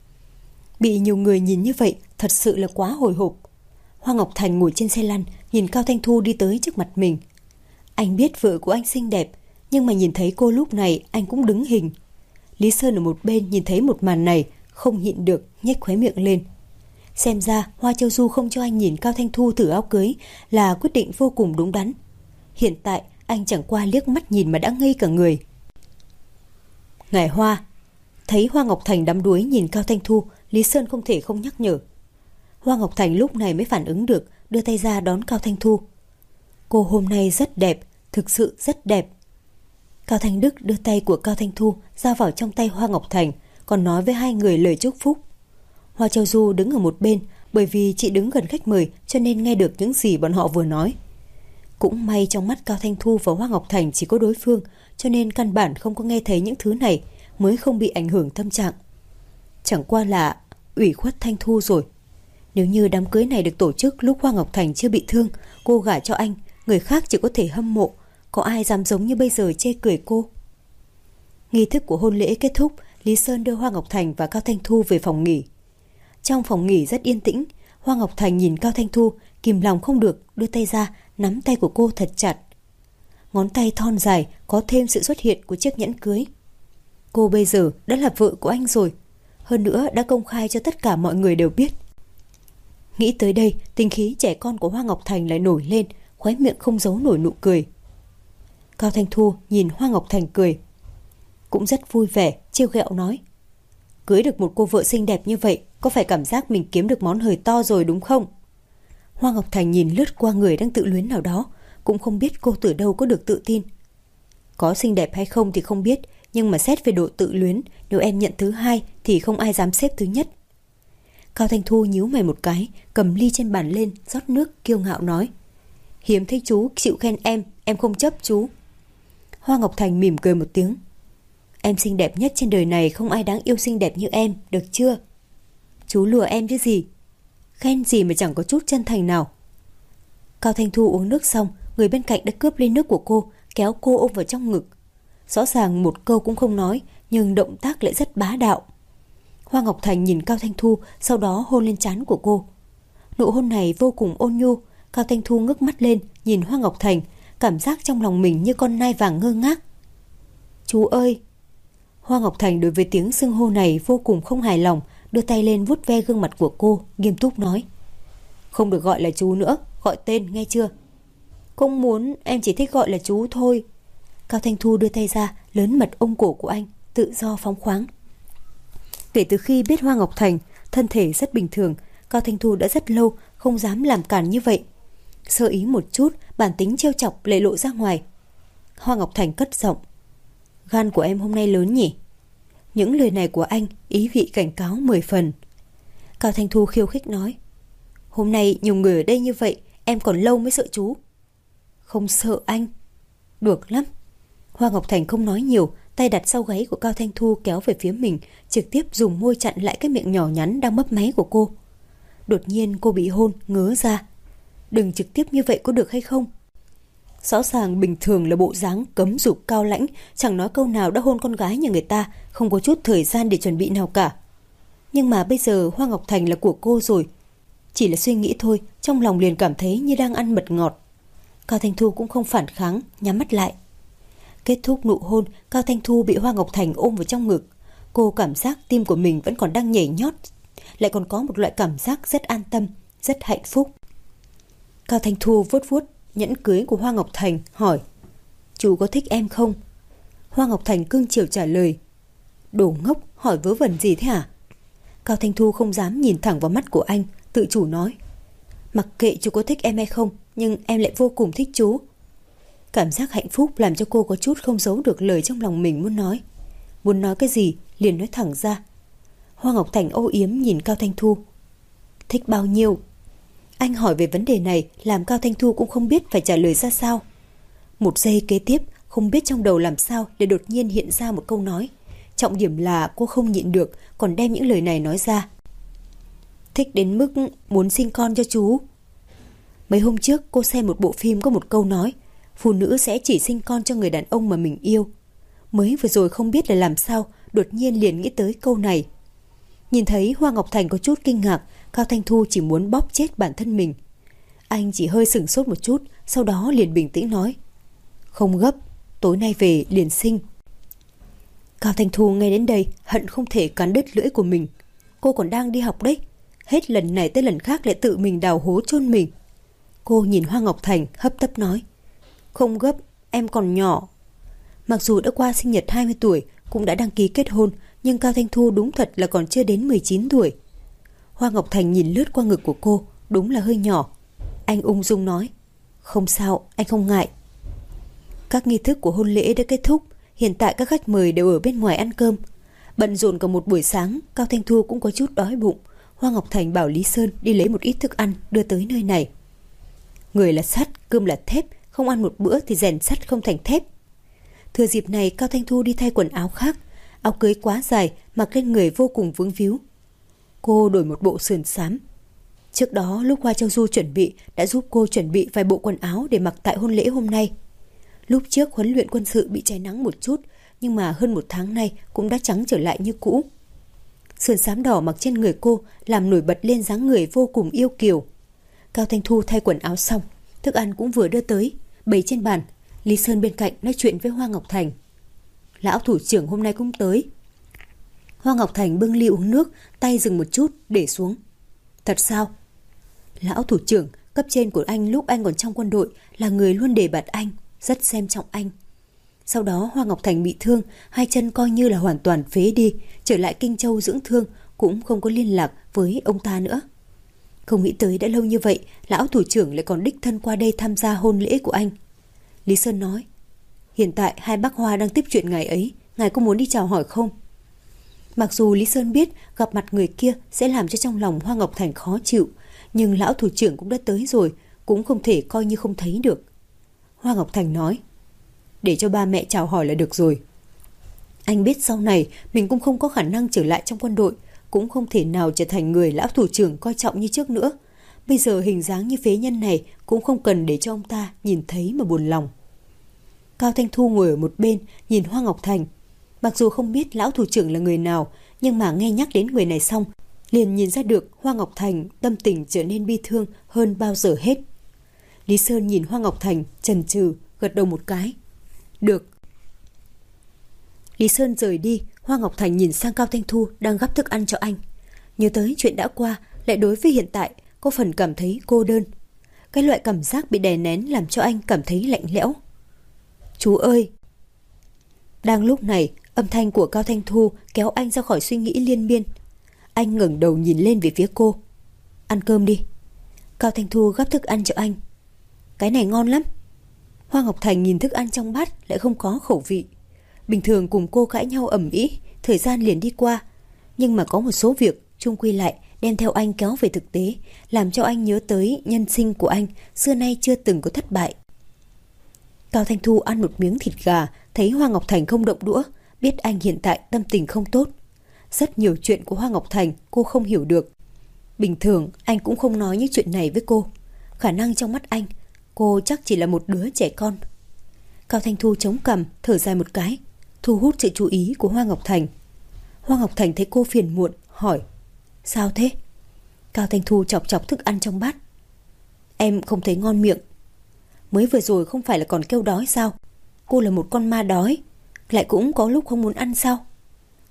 Bị nhiều người nhìn như vậy thật sự là quá hồi hộp. Hoa Ngọc Thành ngồi trên xe lăn, nhìn Cao Thanh Thu đi tới trước mặt mình. Anh biết vợ của anh xinh đẹp, nhưng mà nhìn thấy cô lúc này anh cũng đứng hình. Lý Sơn ở một bên nhìn thấy một màn này, không nhịn được nhếch khóe miệng lên. Xem ra Hoa Châu Du không cho anh nhìn Cao Thanh Thu thử áo cưới là quyết định vô cùng đúng đắn. Hiện tại anh chẳng qua liếc mắt nhìn mà đã ngây cả người. Ngài Hoa. Thấy Hoa Ngọc Thành đắm đuối nhìn Cao Thanh Thu, Lý Sơn không thể không nhắc nhở. Hoa Ngọc Thành lúc này mới phản ứng được, đưa tay ra đón Cao Thanh Thu. Cô hôm nay rất đẹp, thực sự rất đẹp. Cao Thanh Đức đưa tay của Cao Thanh Thu ra vào trong tay Hoa Ngọc Thành, còn nói với hai người lời chúc phúc. Hoa Châu Du đứng ở một bên, bởi vì chị đứng gần khách mời cho nên nghe được những gì bọn họ vừa nói. Cũng may trong mắt Cao Thanh Thu và Hoa Ngọc Thành chỉ có đối phương, cho nên căn bản không có nghe thấy những thứ này, mới không bị ảnh hưởng tâm trạng. Chẳng qua là ủy khuất Thanh Thu rồi. Nếu như đám cưới này được tổ chức lúc Hoa Ngọc Thành chưa bị thương, cô gả cho anh, người khác chỉ có thể hâm mộ, có ai dám giống như bây giờ chê cười cô. Nghi thức của hôn lễ kết thúc, Lý Sơn đưa Hoa Ngọc Thành và Cao Thanh Thu về phòng nghỉ. Trong phòng nghỉ rất yên tĩnh, Hoa Ngọc Thành nhìn Cao Thanh Thu, kìm lòng không được, đưa tay ra, nắm tay của cô thật chặt. Ngón tay thon dài có thêm sự xuất hiện của chiếc nhẫn cưới. Cô bây giờ đã là vợ của anh rồi, hơn nữa đã công khai cho tất cả mọi người đều biết. Nghĩ tới đây, tính khí trẻ con của Hoa Ngọc Thành lại nổi lên, khóe miệng không giấu nổi nụ cười. Cao Thanh Thu nhìn Hoa Ngọc Thành cười, cũng rất vui vẻ, trêu ghẹo nói: cưới được một cô vợ xinh đẹp như vậy, có phải cảm giác mình kiếm được món hời to rồi đúng không? Hoa Ngọc Thành nhìn lướt qua người đang tự luyến nào đó, cũng không biết cô từ đâu có được tự tin. Có xinh đẹp hay không thì không biết, nhưng mà xét về độ tự luyến, nếu em nhận thứ hai thì không ai dám xếp thứ nhất. Cao Thanh Thu nhíu mày một cái, cầm ly trên bàn lên, rót nước, kiêu ngạo nói: hiếm thấy chú chịu khen em, em không chấp chú. Hoa Ngọc Thành mỉm cười một tiếng: em xinh đẹp nhất trên đời này, không ai đáng yêu xinh đẹp như em, được chưa? Chú lừa em chứ gì, khen gì mà chẳng có chút chân thành nào. Cao Thanh Thu uống nước xong, người bên cạnh đã cướp ly nước của cô, kéo cô ôm vào trong ngực. Rõ ràng một câu cũng không nói, nhưng động tác lại rất bá đạo. Hoa Ngọc Thành nhìn Cao Thanh Thu, sau đó hôn lên trán của cô. Nụ hôn này vô cùng ôn nhu. Cao Thanh Thu ngước mắt lên nhìn Hoa Ngọc Thành, cảm giác trong lòng mình như con nai vàng ngơ ngác. Chú ơi! Hoa Ngọc Thành đối với tiếng xưng hô này vô cùng không hài lòng, đưa tay lên vuốt ve gương mặt của cô, nghiêm túc nói: không được gọi là chú nữa, gọi tên nghe chưa? Không muốn, em chỉ thích gọi là chú thôi. Cao Thanh Thu đưa tay ra, lớn mật ôm cổ của anh, tự do phóng khoáng. Kể từ khi biết Hoa Ngọc Thành thân thể rất bình thường, Cao Thanh Thu đã rất lâu không dám làm cản như vậy. Sơ ý một chút, bản tính trêu chọc lại lộ ra ngoài. Hoa Ngọc Thành cất giọng: gan của em hôm nay lớn nhỉ? Những lời này của anh ý vị cảnh cáo mười phần. Cao Thanh Thu khiêu khích nói: hôm nay nhiều người ở đây như vậy, em còn lâu mới sợ chú. Không sợ anh. Được lắm. Hoa Ngọc Thành không nói nhiều, tay đặt sau gáy của Cao Thanh Thu kéo về phía mình, trực tiếp dùng môi chặn lại cái miệng nhỏ nhắn đang mấp máy của cô. Đột nhiên cô bị hôn, ngớ ra. Đừng trực tiếp như vậy có được hay không? Rõ ràng bình thường là bộ dáng cấm dục cao lãnh, chẳng nói câu nào đã hôn con gái nhà người ta, không có chút thời gian để chuẩn bị nào cả. Nhưng mà bây giờ Hoa Ngọc Thành là của cô rồi. Chỉ là suy nghĩ thôi, trong lòng liền cảm thấy như đang ăn mật ngọt. Cao Thanh Thu cũng không phản kháng, nhắm mắt lại. Kết thúc nụ hôn, Cao Thanh Thu bị Hoa Ngọc Thành ôm vào trong ngực. Cô cảm giác tim của mình vẫn còn đang nhảy nhót, lại còn có một loại cảm giác rất an tâm, rất hạnh phúc. Cao Thanh Thu vuốt vuốt nhẫn cưới của Hoa Ngọc Thành, hỏi: Chú có thích em không? Hoa Ngọc Thành cưng chiều trả lời: Đồ ngốc, hỏi vớ vẩn gì thế hả? Cao Thanh Thu không dám nhìn thẳng vào mắt của anh, tự chủ nói: Mặc kệ chú có thích em hay không, nhưng em lại vô cùng thích chú. Cảm giác hạnh phúc làm cho cô có chút không giấu được lời trong lòng mình muốn nói. Muốn nói cái gì liền nói thẳng ra. Hoa Ngọc Thành âu yếm nhìn Cao Thanh Thu. Thích bao nhiêu? Anh hỏi về vấn đề này làm Cao Thanh Thu cũng không biết phải trả lời ra sao. Một giây kế tiếp, không biết trong đầu làm sao để đột nhiên hiện ra một câu nói. Trọng điểm là cô không nhịn được, còn đem những lời này nói ra. Thích đến mức muốn sinh con cho chú. Mấy hôm trước cô xem một bộ phim có một câu nói: phụ nữ sẽ chỉ sinh con cho người đàn ông mà mình yêu. Mới vừa rồi không biết là làm sao, đột nhiên liền nghĩ tới câu này. Nhìn thấy Hoa Ngọc Thành có chút kinh ngạc, Cao Thanh Thu chỉ muốn bóp chết bản thân mình. Anh chỉ hơi sửng sốt một chút, sau đó liền bình tĩnh nói: Không gấp, tối nay về liền sinh. Cao Thanh Thu nghe đến đây hận không thể cắn đứt lưỡi của mình. Cô còn đang đi học đấy, hết lần này tới lần khác lại tự mình đào hố chôn mình. Cô nhìn Hoa Ngọc Thành hấp tấp nói: Không gấp, em còn nhỏ. Mặc dù đã qua sinh nhật hai mươi tuổi, cũng đã đăng ký kết hôn, nhưng Cao Thanh Thu đúng thật là còn chưa đến mười chín tuổi. Hoa Ngọc Thành nhìn lướt qua ngực của cô, đúng là hơi nhỏ. Anh ung dung nói: Không sao, anh không ngại. Các nghi thức của hôn lễ đã kết thúc, hiện tại các khách mời đều ở bên ngoài ăn cơm. Bận rộn cả một buổi sáng, Cao Thanh Thu cũng có chút đói bụng. Hoa Ngọc Thành bảo Lý Sơn đi lấy một ít thức ăn đưa tới nơi này. Người là sắt, cơm là thép, không ăn một bữa thì rèn sắt không thành thép. Thừa dịp này, Cao Thanh Thu đi thay quần áo khác. Áo cưới quá dài, mặc lên người vô cùng vướng víu. Cô đổi một bộ sườn xám. Trước đó lúc Hoa Châu Du chuẩn bị đã giúp cô chuẩn bị vài bộ quần áo để mặc tại hôn lễ hôm nay. Lúc trước huấn luyện quân sự bị cháy nắng một chút, nhưng mà hơn một tháng nay cũng đã trắng trở lại như cũ. Sườn xám đỏ mặc trên người cô làm nổi bật lên dáng người vô cùng yêu kiều. Cao Thanh Thu thay quần áo xong, thức ăn cũng vừa đưa tới, bày trên bàn. Lý Sơn bên cạnh nói chuyện với Hoa Ngọc Thành: Lão thủ trưởng hôm nay cũng tới. Hoa Ngọc Thành bưng ly uống nước, tay dừng một chút để xuống. Thật sao? Lão thủ trưởng, cấp trên của anh lúc anh còn trong quân đội, là người luôn đề bạt anh, rất xem trọng anh. Sau đó Hoa Ngọc Thành bị thương, hai chân coi như là hoàn toàn phế đi, trở lại Kinh Châu dưỡng thương, cũng không có liên lạc với ông ta nữa. Không nghĩ tới đã lâu như vậy, lão thủ trưởng lại còn đích thân qua đây tham gia hôn lễ của anh. Lý Sơn nói: Hiện tại hai bác Hoa đang tiếp chuyện ngày ấy, ngài có muốn đi chào hỏi không? Mặc dù Lý Sơn biết gặp mặt người kia sẽ làm cho trong lòng Hoa Ngọc Thành khó chịu, nhưng lão thủ trưởng cũng đã tới rồi, cũng không thể coi như không thấy được. Hoa Ngọc Thành nói: Để cho ba mẹ chào hỏi là được rồi. Anh biết sau này mình cũng không có khả năng trở lại trong quân đội, cũng không thể nào trở thành người lão thủ trưởng coi trọng như trước nữa. Bây giờ hình dáng như phế nhân này cũng không cần để cho ông ta nhìn thấy mà buồn lòng. Cao Thanh Thu ngồi ở một bên nhìn Hoa Ngọc Thành. Mặc dù không biết lão thủ trưởng là người nào, nhưng mà nghe nhắc đến người này xong, liền nhìn ra được Hoa Ngọc Thành tâm tình trở nên bi thương hơn bao giờ hết. Lý Sơn nhìn Hoa Ngọc Thành chần chừ, gật đầu một cái. Được. Lý Sơn rời đi, Hoa Ngọc Thành nhìn sang Cao Thanh Thu đang gắp thức ăn cho anh. Nhớ tới chuyện đã qua, lại đối với hiện tại, có phần cảm thấy cô đơn. Cái loại cảm giác bị đè nén làm cho anh cảm thấy lạnh lẽo. Chú ơi! Đang lúc này, âm thanh của Cao Thanh Thu kéo anh ra khỏi suy nghĩ liên miên. Anh ngẩng đầu nhìn lên về phía cô. Ăn cơm đi. Cao Thanh Thu gắp thức ăn cho anh. Cái này ngon lắm. Hoa Ngọc Thành nhìn thức ăn trong bát lại không có khẩu vị. Bình thường cùng cô cãi nhau ầm ĩ, thời gian liền đi qua. Nhưng mà có một số việc chung quy lại đem theo anh kéo về thực tế, làm cho anh nhớ tới nhân sinh của anh xưa nay chưa từng có thất bại. Cao Thanh Thu ăn một miếng thịt gà, thấy Hoa Ngọc Thành không động đũa, biết anh hiện tại tâm tình không tốt. Rất nhiều chuyện của Hoa Ngọc Thành cô không hiểu được. Bình thường anh cũng không nói những chuyện này với cô. Khả năng trong mắt anh, cô chắc chỉ là một đứa trẻ con. Cao Thanh Thu chống cằm, thở dài một cái, thu hút sự chú ý của Hoa Ngọc Thành. Hoa Ngọc Thành thấy cô phiền muộn, hỏi: Sao thế? Cao Thanh Thu chọc chọc thức ăn trong bát. Em không thấy ngon miệng. Mới vừa rồi không phải là còn kêu đói sao? Cô là một con ma đói, lại cũng có lúc không muốn ăn sao?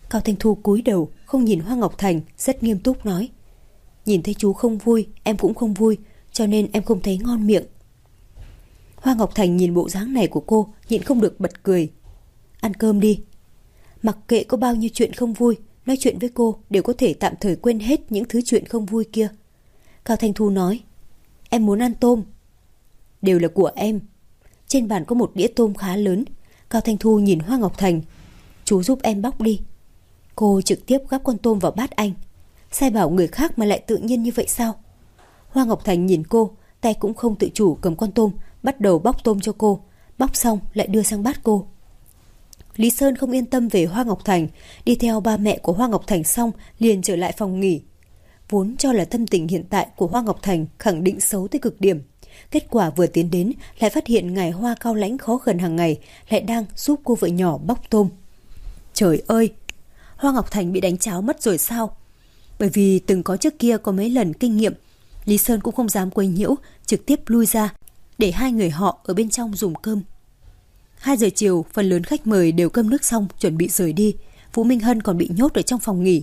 Cao Thanh Thu cúi đầu không nhìn Hoa Ngọc Thành, rất nghiêm túc nói: Nhìn thấy chú không vui, em cũng không vui, cho nên em không thấy ngon miệng. Hoa Ngọc Thành nhìn bộ dáng này của cô, nhịn không được bật cười. Ăn cơm đi. Mặc kệ có bao nhiêu chuyện không vui, nói chuyện với cô đều có thể tạm thời quên hết những thứ chuyện không vui kia. Cao Thanh Thu nói: Em muốn ăn tôm. Đều là của em. Trên bàn có một đĩa tôm khá lớn. Cao Thanh Thu nhìn Hoa Ngọc Thành: Chú giúp em bóc đi. Cô trực tiếp gắp con tôm vào bát anh. Sai bảo người khác mà lại tự nhiên như vậy sao? Hoa Ngọc Thành nhìn cô, tay cũng không tự chủ cầm con tôm, bắt đầu bóc tôm cho cô. Bóc xong lại đưa sang bát cô. Lý Sơn không yên tâm về Hoa Ngọc Thành, đi theo ba mẹ của Hoa Ngọc Thành xong liền trở lại phòng nghỉ. Vốn cho là tâm tình hiện tại của Hoa Ngọc Thành khẳng định xấu tới cực điểm. Kết quả vừa tiến đến lại phát hiện ngài Hoa cao lãnh khó gần hàng ngày lại đang giúp cô vợ nhỏ bóc tôm. Trời ơi! Hoa Ngọc Thành bị đánh cháo mất rồi sao? Bởi vì từng có trước kia có mấy lần kinh nghiệm, Lý Sơn cũng không dám quấy nhiễu, trực tiếp lui ra để hai người họ ở bên trong dùng cơm. Hai giờ chiều, phần lớn khách mời đều cơm nước xong chuẩn bị rời đi. Vũ Minh Hân còn bị nhốt ở trong phòng nghỉ.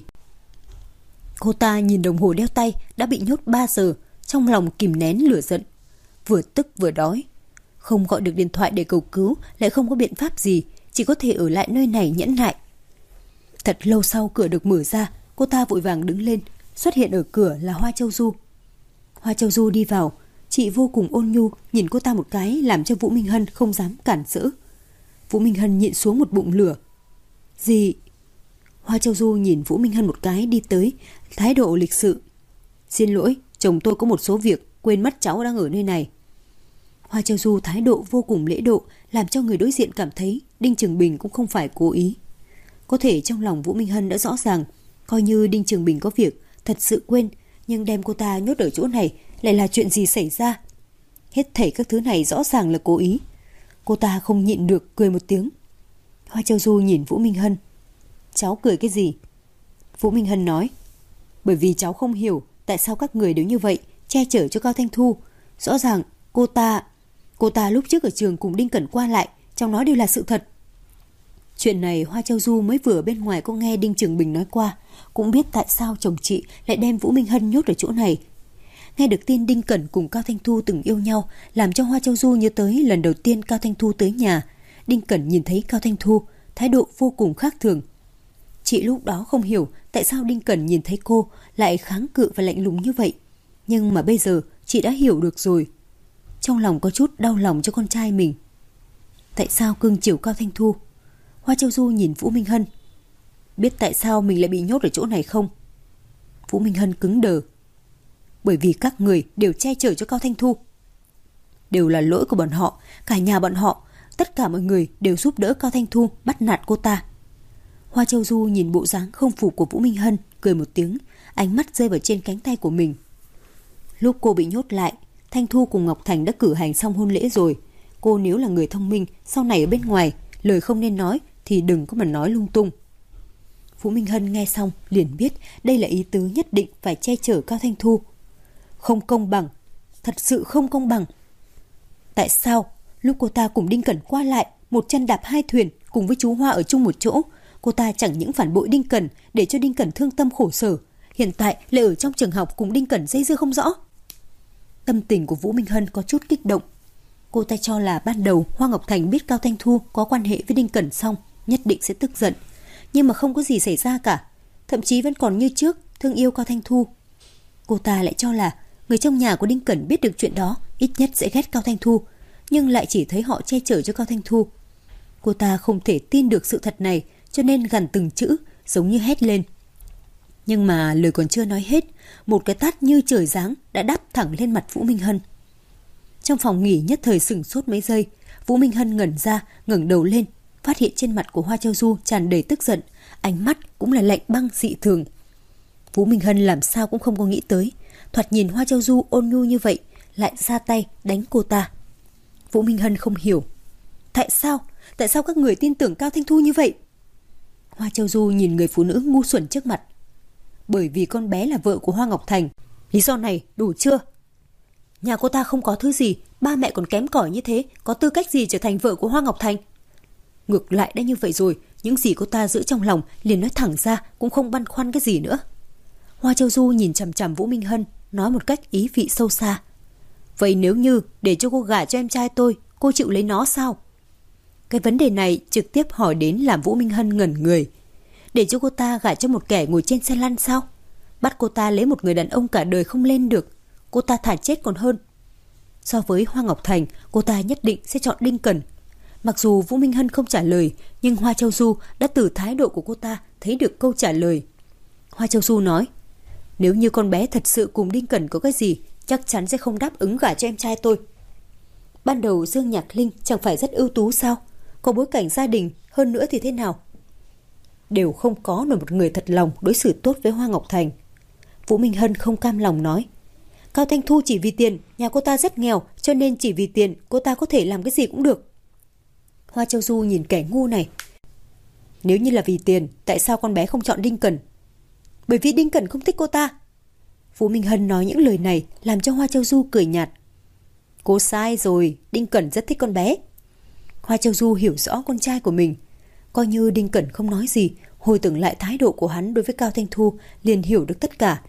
Cô ta nhìn đồng hồ đeo tay đã bị nhốt ba giờ, trong lòng kìm nén lửa giận. Vừa tức vừa đói. Không gọi được điện thoại để cầu cứu, lại không có biện pháp gì, chỉ có thể ở lại nơi này nhẫn nại. Thật lâu sau cửa được mở ra, cô ta vội vàng đứng lên. Xuất hiện ở cửa là Hoa Châu Du. Hoa Châu Du đi vào, chị vô cùng ôn nhu nhìn cô ta một cái, làm cho Vũ Minh Hân không dám cản rỡ. Vũ Minh Hân nhịn xuống một bụng lửa. Gì? Hoa Châu Du nhìn Vũ Minh Hân một cái đi tới, thái độ lịch sự. Xin lỗi, chồng tôi có một số việc, quên mất cháu đang ở nơi này. Hoa Châu Du thái độ vô cùng lễ độ, làm cho người đối diện cảm thấy Đinh Trường Bình cũng không phải cố ý. Có thể trong lòng Vũ Minh Hân đã rõ ràng, coi như Đinh Trường Bình có việc, thật sự quên, nhưng đem cô ta nhốt ở chỗ này lại là chuyện gì xảy ra? Hết thảy các thứ này rõ ràng là cố ý. Cô ta không nhịn được cười một tiếng. Hoa Châu Du nhìn Vũ Minh Hân. Cháu cười cái gì? Vũ Minh Hân nói: Bởi vì cháu không hiểu tại sao các người đều như vậy, che chở cho Cao Thanh Thu. Rõ ràng cô ta Cô ta lúc trước ở trường cùng Đinh Cẩn qua lại, trong nói đều là sự thật. Chuyện này Hoa Châu Du mới vừa bên ngoài có nghe Đinh Trường Bình nói qua, cũng biết tại sao chồng chị lại đem Vũ Minh Hân nhốt ở chỗ này. Nghe được tin Đinh Cẩn cùng Cao Thanh Thu từng yêu nhau, làm cho Hoa Châu Du nhớ tới lần đầu tiên Cao Thanh Thu tới nhà. Đinh Cẩn nhìn thấy Cao Thanh Thu, thái độ vô cùng khác thường. Chị lúc đó không hiểu tại sao Đinh Cẩn nhìn thấy cô lại kháng cự và lạnh lùng như vậy. Nhưng mà bây giờ chị đã hiểu được rồi. Trong lòng có chút đau lòng cho con trai mình. Tại sao cưng chiều Cao Thanh Thu? Hoa Châu Du nhìn Vũ Minh Hân. Biết tại sao mình lại bị nhốt ở chỗ này không? Vũ Minh Hân cứng đờ. Bởi vì các người đều che chở cho Cao Thanh Thu. Đều là lỗi của bọn họ, cả nhà bọn họ. Tất cả mọi người đều giúp đỡ Cao Thanh Thu bắt nạt cô ta. Hoa Châu Du nhìn bộ dáng không phục của Vũ Minh Hân, cười một tiếng, ánh mắt rơi vào trên cánh tay của mình. Lúc cô bị nhốt lại, Thanh Thu cùng Ngọc Thành đã cử hành xong hôn lễ rồi. Cô nếu là người thông minh, sau này ở bên ngoài, lời không nên nói thì đừng có mà nói lung tung. Vũ Minh Hân nghe xong liền biết đây là ý tứ nhất định phải che chở Cao Thanh Thu. Không công bằng, thật sự không công bằng. Tại sao lúc cô ta cùng Đinh Cẩn qua lại, một chân đạp hai thuyền, cùng với chú Hoa ở chung một chỗ, cô ta chẳng những phản bội Đinh Cẩn để cho Đinh Cẩn thương tâm khổ sở, hiện tại lại ở trong trường học cùng Đinh Cẩn dây dưa không rõ. Tâm tình của Vũ Minh Hân có chút kích động. Cô ta cho là ban đầu Hoa Ngọc Thành biết Cao Thanh Thu có quan hệ với Đinh Cẩn xong nhất định sẽ tức giận, nhưng mà không có gì xảy ra cả, thậm chí vẫn còn như trước thương yêu Cao Thanh Thu. Cô ta lại cho là người trong nhà của Đinh Cẩn biết được chuyện đó ít nhất sẽ ghét Cao Thanh Thu, nhưng lại chỉ thấy họ che chở cho Cao Thanh Thu. Cô ta không thể tin được sự thật này, cho nên gằn từng chữ, giống như hét lên. Nhưng mà lời còn chưa nói hết, một cái tát như trời giáng đã đáp thẳng lên mặt Vũ Minh Hân. Trong phòng nghỉ nhất thời sửng sốt mấy giây, Vũ Minh Hân ngẩn ra, ngẩng đầu lên, phát hiện trên mặt của Hoa Châu Du tràn đầy tức giận, ánh mắt cũng là lạnh băng dị thường. Vũ Minh Hân làm sao cũng không có nghĩ tới, thoạt nhìn Hoa Châu Du ôn nhu như vậy, lại ra tay đánh cô ta. Vũ Minh Hân không hiểu, tại sao, tại sao các người tin tưởng Cao Thanh Thu như vậy? Hoa Châu Du nhìn người phụ nữ ngu xuẩn trước mặt. Bởi vì con bé là vợ của Hoa Ngọc Thành. Lý do này đủ chưa? Nhà cô ta không có thứ gì, ba mẹ còn kém cỏi như thế, có tư cách gì trở thành vợ của Hoa Ngọc Thành? Ngược lại đã như vậy rồi, những gì cô ta giữ trong lòng liền nói thẳng ra, cũng không băn khoăn cái gì nữa. Hoa Châu Du nhìn chằm chằm Vũ Minh Hân, nói một cách ý vị sâu xa. Vậy nếu như để cho cô gả cho em trai tôi, cô chịu lấy nó sao? Cái vấn đề này trực tiếp hỏi đến làm Vũ Minh Hân ngẩn người. Để cho cô ta gả cho một kẻ ngồi trên xe lăn sao? Bắt cô ta lấy một người đàn ông cả đời không lên được, cô ta thà chết còn hơn. So với Hoa Ngọc Thành, cô ta nhất định sẽ chọn Đinh Cẩn. Mặc dù Vũ Minh Hân không trả lời, nhưng Hoa Châu Du đã từ thái độ của cô ta thấy được câu trả lời. Hoa Châu Du nói, nếu như con bé thật sự cùng Đinh Cẩn có cái gì, chắc chắn sẽ không đáp ứng gả cho em trai tôi. Ban đầu Dương Nhạc Linh chẳng phải rất ưu tú sao? Có bối cảnh gia đình, hơn nữa thì thế nào? Đều không có nổi một người thật lòng đối xử tốt với Hoa Ngọc Thành. Vũ Minh Hân không cam lòng nói, Cao Thanh Thu chỉ vì tiền, nhà cô ta rất nghèo, cho nên chỉ vì tiền cô ta có thể làm cái gì cũng được. Hoa Châu Du nhìn kẻ ngu này. Nếu như là vì tiền, tại sao con bé không chọn Đinh Cẩn? Bởi vì Đinh Cẩn không thích cô ta. Vũ Minh Hân nói những lời này làm cho Hoa Châu Du cười nhạt. Cô sai rồi, Đinh Cẩn rất thích con bé. Hoa Châu Du hiểu rõ con trai của mình. Coi như Đinh Cẩn không nói gì, hồi tưởng lại thái độ của hắn đối với Cao Thanh Thu, liền hiểu được tất cả.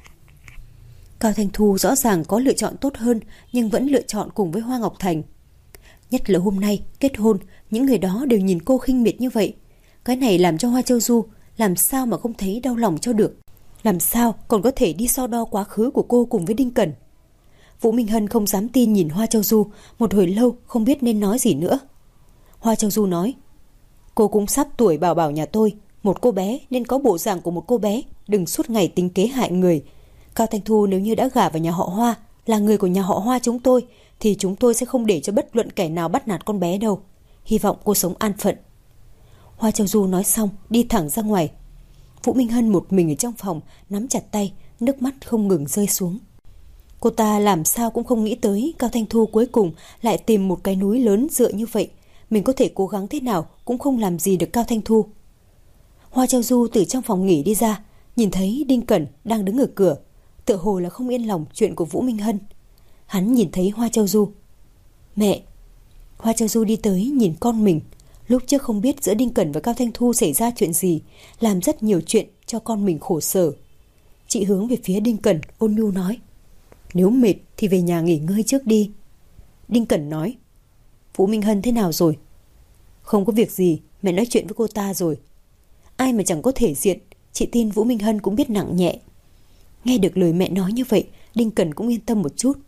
Cao Thanh Thu rõ ràng có lựa chọn tốt hơn, nhưng vẫn lựa chọn cùng với Hoa Ngọc Thành. Nhất là hôm nay, kết hôn, những người đó đều nhìn cô khinh miệt như vậy. Cái này làm cho Hoa Châu Du làm sao mà không thấy đau lòng cho được. Làm sao còn có thể đi so đo quá khứ của cô cùng với Đinh Cẩn. Vũ Minh Hân không dám tin nhìn Hoa Châu Du, một hồi lâu không biết nên nói gì nữa. Hoa Châu Du nói, cô cũng sắp tuổi bảo bảo nhà tôi, một cô bé nên có bộ dạng của một cô bé, đừng suốt ngày tính kế hại người. Cao Thanh Thu nếu như đã gả vào nhà họ Hoa, là người của nhà họ Hoa chúng tôi, thì chúng tôi sẽ không để cho bất luận kẻ nào bắt nạt con bé đâu. Hy vọng cô sống an phận. Hoa Châu Du nói xong đi thẳng ra ngoài. Vũ Minh Hân một mình ở trong phòng, nắm chặt tay, nước mắt không ngừng rơi xuống. Cô ta làm sao cũng không nghĩ tới Cao Thanh Thu cuối cùng lại tìm một cái núi lớn dựa như vậy. Mình có thể cố gắng thế nào cũng không làm gì được Cao Thanh Thu. Hoa Châu Du từ trong phòng nghỉ đi ra, nhìn thấy Đinh Cẩn đang đứng ở cửa, tựa hồ là không yên lòng chuyện của Vũ Minh Hân. Hắn nhìn thấy Hoa Châu Du. Mẹ! Hoa Châu Du đi tới nhìn con mình. Lúc trước không biết giữa Đinh Cẩn và Cao Thanh Thu xảy ra chuyện gì, làm rất nhiều chuyện cho con mình khổ sở. Chị hướng về phía Đinh Cẩn, ôn nhu nói, nếu mệt thì về nhà nghỉ ngơi trước đi. Đinh Cẩn nói, Vũ Minh Hân thế nào rồi? Không có việc gì, mẹ nói chuyện với cô ta rồi. Ai mà chẳng có thể diện, chị tin Vũ Minh Hân cũng biết nặng nhẹ. Nghe được lời mẹ nói như vậy, Đinh Cẩn cũng yên tâm một chút.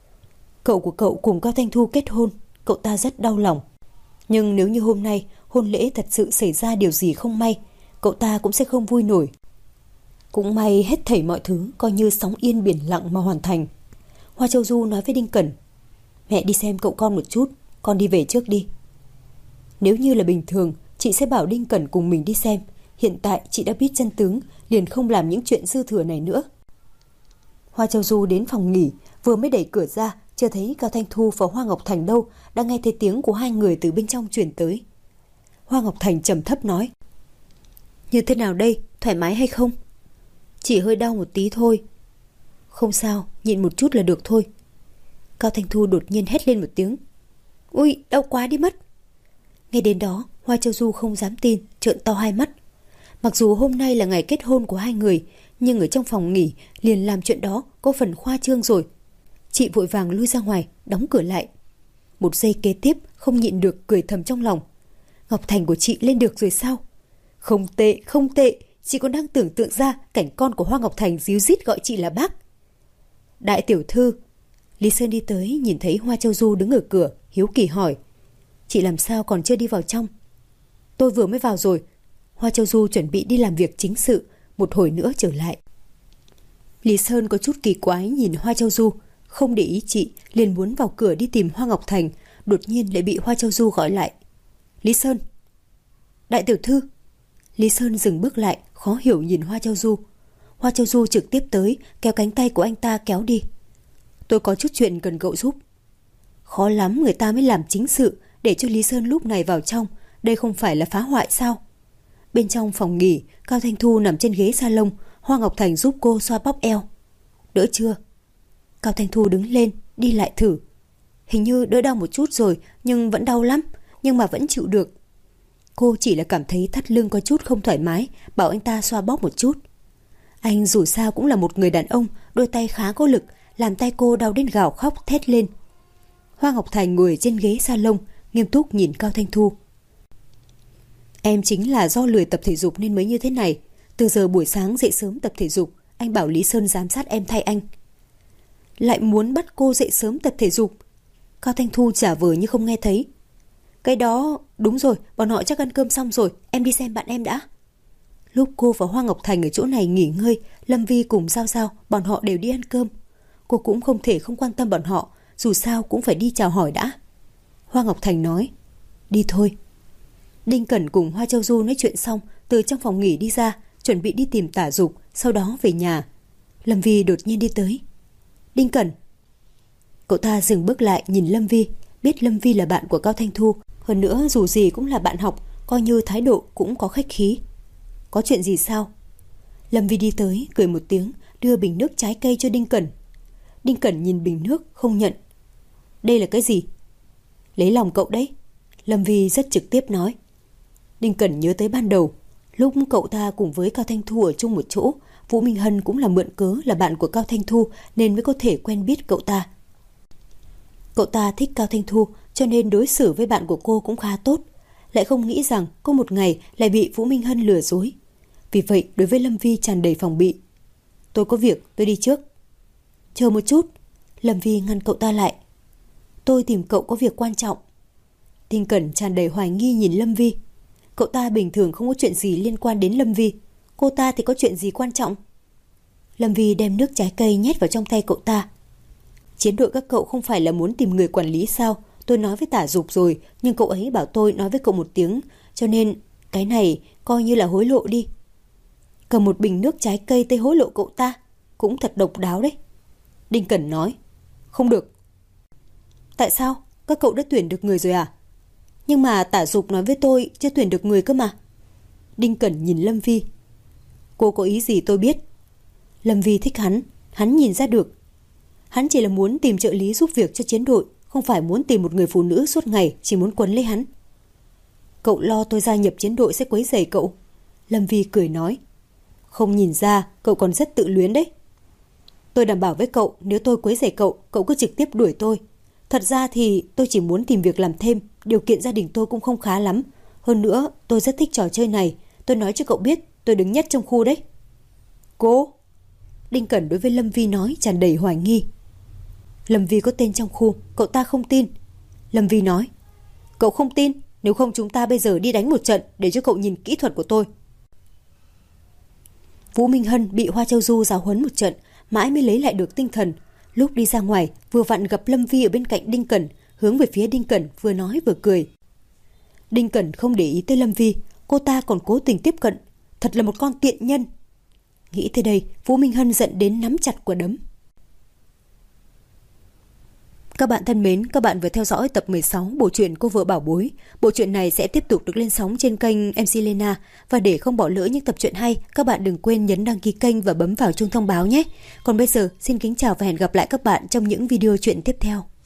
Cậu của cậu cùng Cao Thanh Thu kết hôn, cậu ta rất đau lòng. Nhưng nếu như hôm nay hôn lễ thật sự xảy ra điều gì không may, cậu ta cũng sẽ không vui nổi. Cũng may hết thảy mọi thứ coi như sóng yên biển lặng mà hoàn thành. Hoa Châu Du nói với Đinh Cẩn, mẹ đi xem cậu con một chút, con đi về trước đi. Nếu như là bình thường, chị sẽ bảo Đinh Cẩn cùng mình đi xem. Hiện tại chị đã biết chân tướng, liền không làm những chuyện dư thừa này nữa. Hoa Châu Du đến phòng nghỉ, vừa mới đẩy cửa ra, chưa thấy Cao Thanh Thu và Hoa Ngọc Thành đâu, đã nghe thấy tiếng của hai người từ bên trong truyền tới. Hoa Ngọc Thành trầm thấp nói, như thế nào đây, thoải mái hay không? Chỉ hơi đau một tí thôi. Không sao, nhịn một chút là được thôi. Cao Thanh Thu đột nhiên hét lên một tiếng, ui, đau quá đi mất. Nghe đến đó, Hoa Châu Du không dám tin, trợn to hai mắt. Mặc dù hôm nay là ngày kết hôn của hai người, nhưng ở trong phòng nghỉ liền làm chuyện đó có phần khoa trương rồi. Chị vội vàng lui ra ngoài, đóng cửa lại. Một giây kế tiếp không nhịn được cười thầm trong lòng. Ngọc Thành của chị lên được rồi sao? Không tệ, không tệ. Chị còn đang tưởng tượng ra cảnh con của Hoa Ngọc Thành díu dít gọi chị là bác. Đại tiểu thư. Lý Sơn đi tới nhìn thấy Hoa Châu Du đứng ở cửa, hiếu kỳ hỏi, chị làm sao còn chưa đi vào trong? Tôi vừa mới vào rồi. Hoa Châu Du chuẩn bị đi làm việc chính sự, một hồi nữa trở lại. Lý Sơn có chút kỳ quái nhìn Hoa Châu Du, không để ý chị, liền muốn vào cửa đi tìm Hoa Ngọc Thành, đột nhiên lại bị Hoa Châu Du gọi lại. Lý Sơn. Đại tiểu thư. Lý Sơn dừng bước lại, khó hiểu nhìn Hoa Châu Du. Hoa Châu Du trực tiếp tới, kéo cánh tay của anh ta kéo đi. Tôi có chút chuyện cần cậu giúp. Khó lắm người ta mới làm chính sự, để cho Lý Sơn lúc này vào trong, đây không phải là phá hoại sao? Bên trong phòng nghỉ, Cao Thanh Thu nằm trên ghế salon, Hoa Ngọc Thành giúp cô xoa bóp eo. Đỡ chưa? Cao Thanh Thu đứng lên, đi lại thử. Hình như đỡ đau một chút rồi, nhưng vẫn đau lắm, nhưng mà vẫn chịu được. Cô chỉ là cảm thấy thắt lưng có chút không thoải mái, bảo anh ta xoa bóp một chút. Anh dù sao cũng là một người đàn ông, đôi tay khá có lực, làm tay cô đau đến gào khóc thét lên. Hoa Ngọc Thành ngồi trên ghế salon, nghiêm túc nhìn Cao Thanh Thu. Em chính là do lười tập thể dục nên mới như thế này. Từ giờ buổi sáng dậy sớm tập thể dục, anh bảo Lý Sơn giám sát em thay anh. Lại muốn bắt cô dậy sớm tập thể dục. Cao Thanh Thu giả vờ như không nghe thấy. Cái đó, đúng rồi, bọn họ chắc ăn cơm xong rồi, em đi xem bạn em đã. Lúc cô và Hoa Ngọc Thành ở chỗ này nghỉ ngơi, Lâm Vi cùng Giao Giao, bọn họ đều đi ăn cơm. Cô cũng không thể không quan tâm bọn họ, dù sao cũng phải đi chào hỏi đã. Hoa Ngọc Thành nói, đi thôi. Đinh Cẩn cùng Hoa Châu Du nói chuyện xong, từ trong phòng nghỉ đi ra, chuẩn bị đi tìm Tả Dục, sau đó về nhà. Lâm Vi đột nhiên đi tới. Đinh Cẩn. Cậu ta dừng bước lại nhìn Lâm Vi, biết Lâm Vi là bạn của Cao Thanh Thu, hơn nữa dù gì cũng là bạn học, coi như thái độ cũng có khách khí. Có chuyện gì sao? Lâm Vi đi tới, cười một tiếng, đưa bình nước trái cây cho Đinh Cẩn. Đinh Cẩn nhìn bình nước, không nhận. Đây là cái gì? Lấy lòng cậu đấy. Lâm Vi rất trực tiếp nói. Đinh Cẩn nhớ tới ban đầu, lúc cậu ta cùng với Cao Thanh Thu ở chung một chỗ, Vũ Minh Hân cũng là mượn cớ là bạn của Cao Thanh Thu nên mới có thể quen biết cậu ta. Cậu ta thích Cao Thanh Thu cho nên đối xử với bạn của cô cũng khá tốt, lại không nghĩ rằng có một ngày lại bị Vũ Minh Hân lừa dối. Vì vậy đối với Lâm Vi tràn đầy phòng bị. Tôi có việc, tôi đi trước. Chờ một chút. Lâm Vi ngăn cậu ta lại. Tôi tìm cậu có việc quan trọng. Đinh Cẩn tràn đầy hoài nghi nhìn Lâm Vi. Cậu ta bình thường không có chuyện gì liên quan đến Lâm Vi, cô ta thì có chuyện gì quan trọng? Lâm Vi đem nước trái cây nhét vào trong tay cậu ta. Chiến đội các cậu không phải là muốn tìm người quản lý sao? Tôi nói với Tả Dục rồi, nhưng cậu ấy bảo tôi nói với cậu một tiếng, cho nên cái này coi như là hối lộ đi. Cầm một bình nước trái cây tới hối lộ cậu ta, cũng thật độc đáo đấy. Đinh Cẩn nói. Không được. Tại sao? Các cậu đã tuyển được người rồi à? Nhưng mà Tả Dục nói với tôi chưa tuyển được người cơ mà. Đinh Cẩn nhìn Lâm Vi. Cô có ý gì tôi biết. Lâm Vi thích hắn, hắn nhìn ra được. Hắn chỉ là muốn tìm trợ lý giúp việc cho chiến đội, không phải muốn tìm một người phụ nữ suốt ngày chỉ muốn quấn lấy hắn. Cậu lo tôi gia nhập chiến đội sẽ quấy rầy cậu. Lâm Vi cười nói. Không nhìn ra, cậu còn rất tự luyến đấy. Tôi đảm bảo với cậu, nếu tôi quấy rầy cậu, cậu cứ trực tiếp đuổi tôi. Thật ra thì tôi chỉ muốn tìm việc làm thêm, điều kiện gia đình tôi cũng không khá lắm. Hơn nữa, tôi rất thích trò chơi này, tôi nói cho cậu biết, tôi đứng nhất trong khu đấy. Cô? Đinh Cẩn đối với Lâm Vi nói tràn đầy hoài nghi. Lâm Vi có tên trong khu, cậu ta không tin. Lâm Vi nói. Cậu không tin, nếu không chúng ta bây giờ đi đánh một trận để cho cậu nhìn kỹ thuật của tôi. Vũ Minh Hân bị Hoa Châu Du giáo huấn một trận, mãi mới lấy lại được tinh thần. Lúc đi ra ngoài, vừa vặn gặp Lâm Vi ở bên cạnh Đinh Cẩn, hướng về phía Đinh Cẩn vừa nói vừa cười. Đinh Cẩn không để ý tới Lâm Vi, cô ta còn cố tình tiếp cận, thật là một con tiện nhân. Nghĩ tới đây, Vũ Minh Hân giận đến nắm chặt quả đấm. Các bạn thân mến, các bạn vừa theo dõi tập mười sáu bộ truyện Cô Vợ Bảo Bối. Bộ truyện này sẽ tiếp tục được lên sóng trên kênh em xê Lena. Và để không bỏ lỡ những tập truyện hay, các bạn đừng quên nhấn đăng ký kênh và bấm vào chuông thông báo nhé. Còn bây giờ, xin kính chào và hẹn gặp lại các bạn trong những video truyện tiếp theo.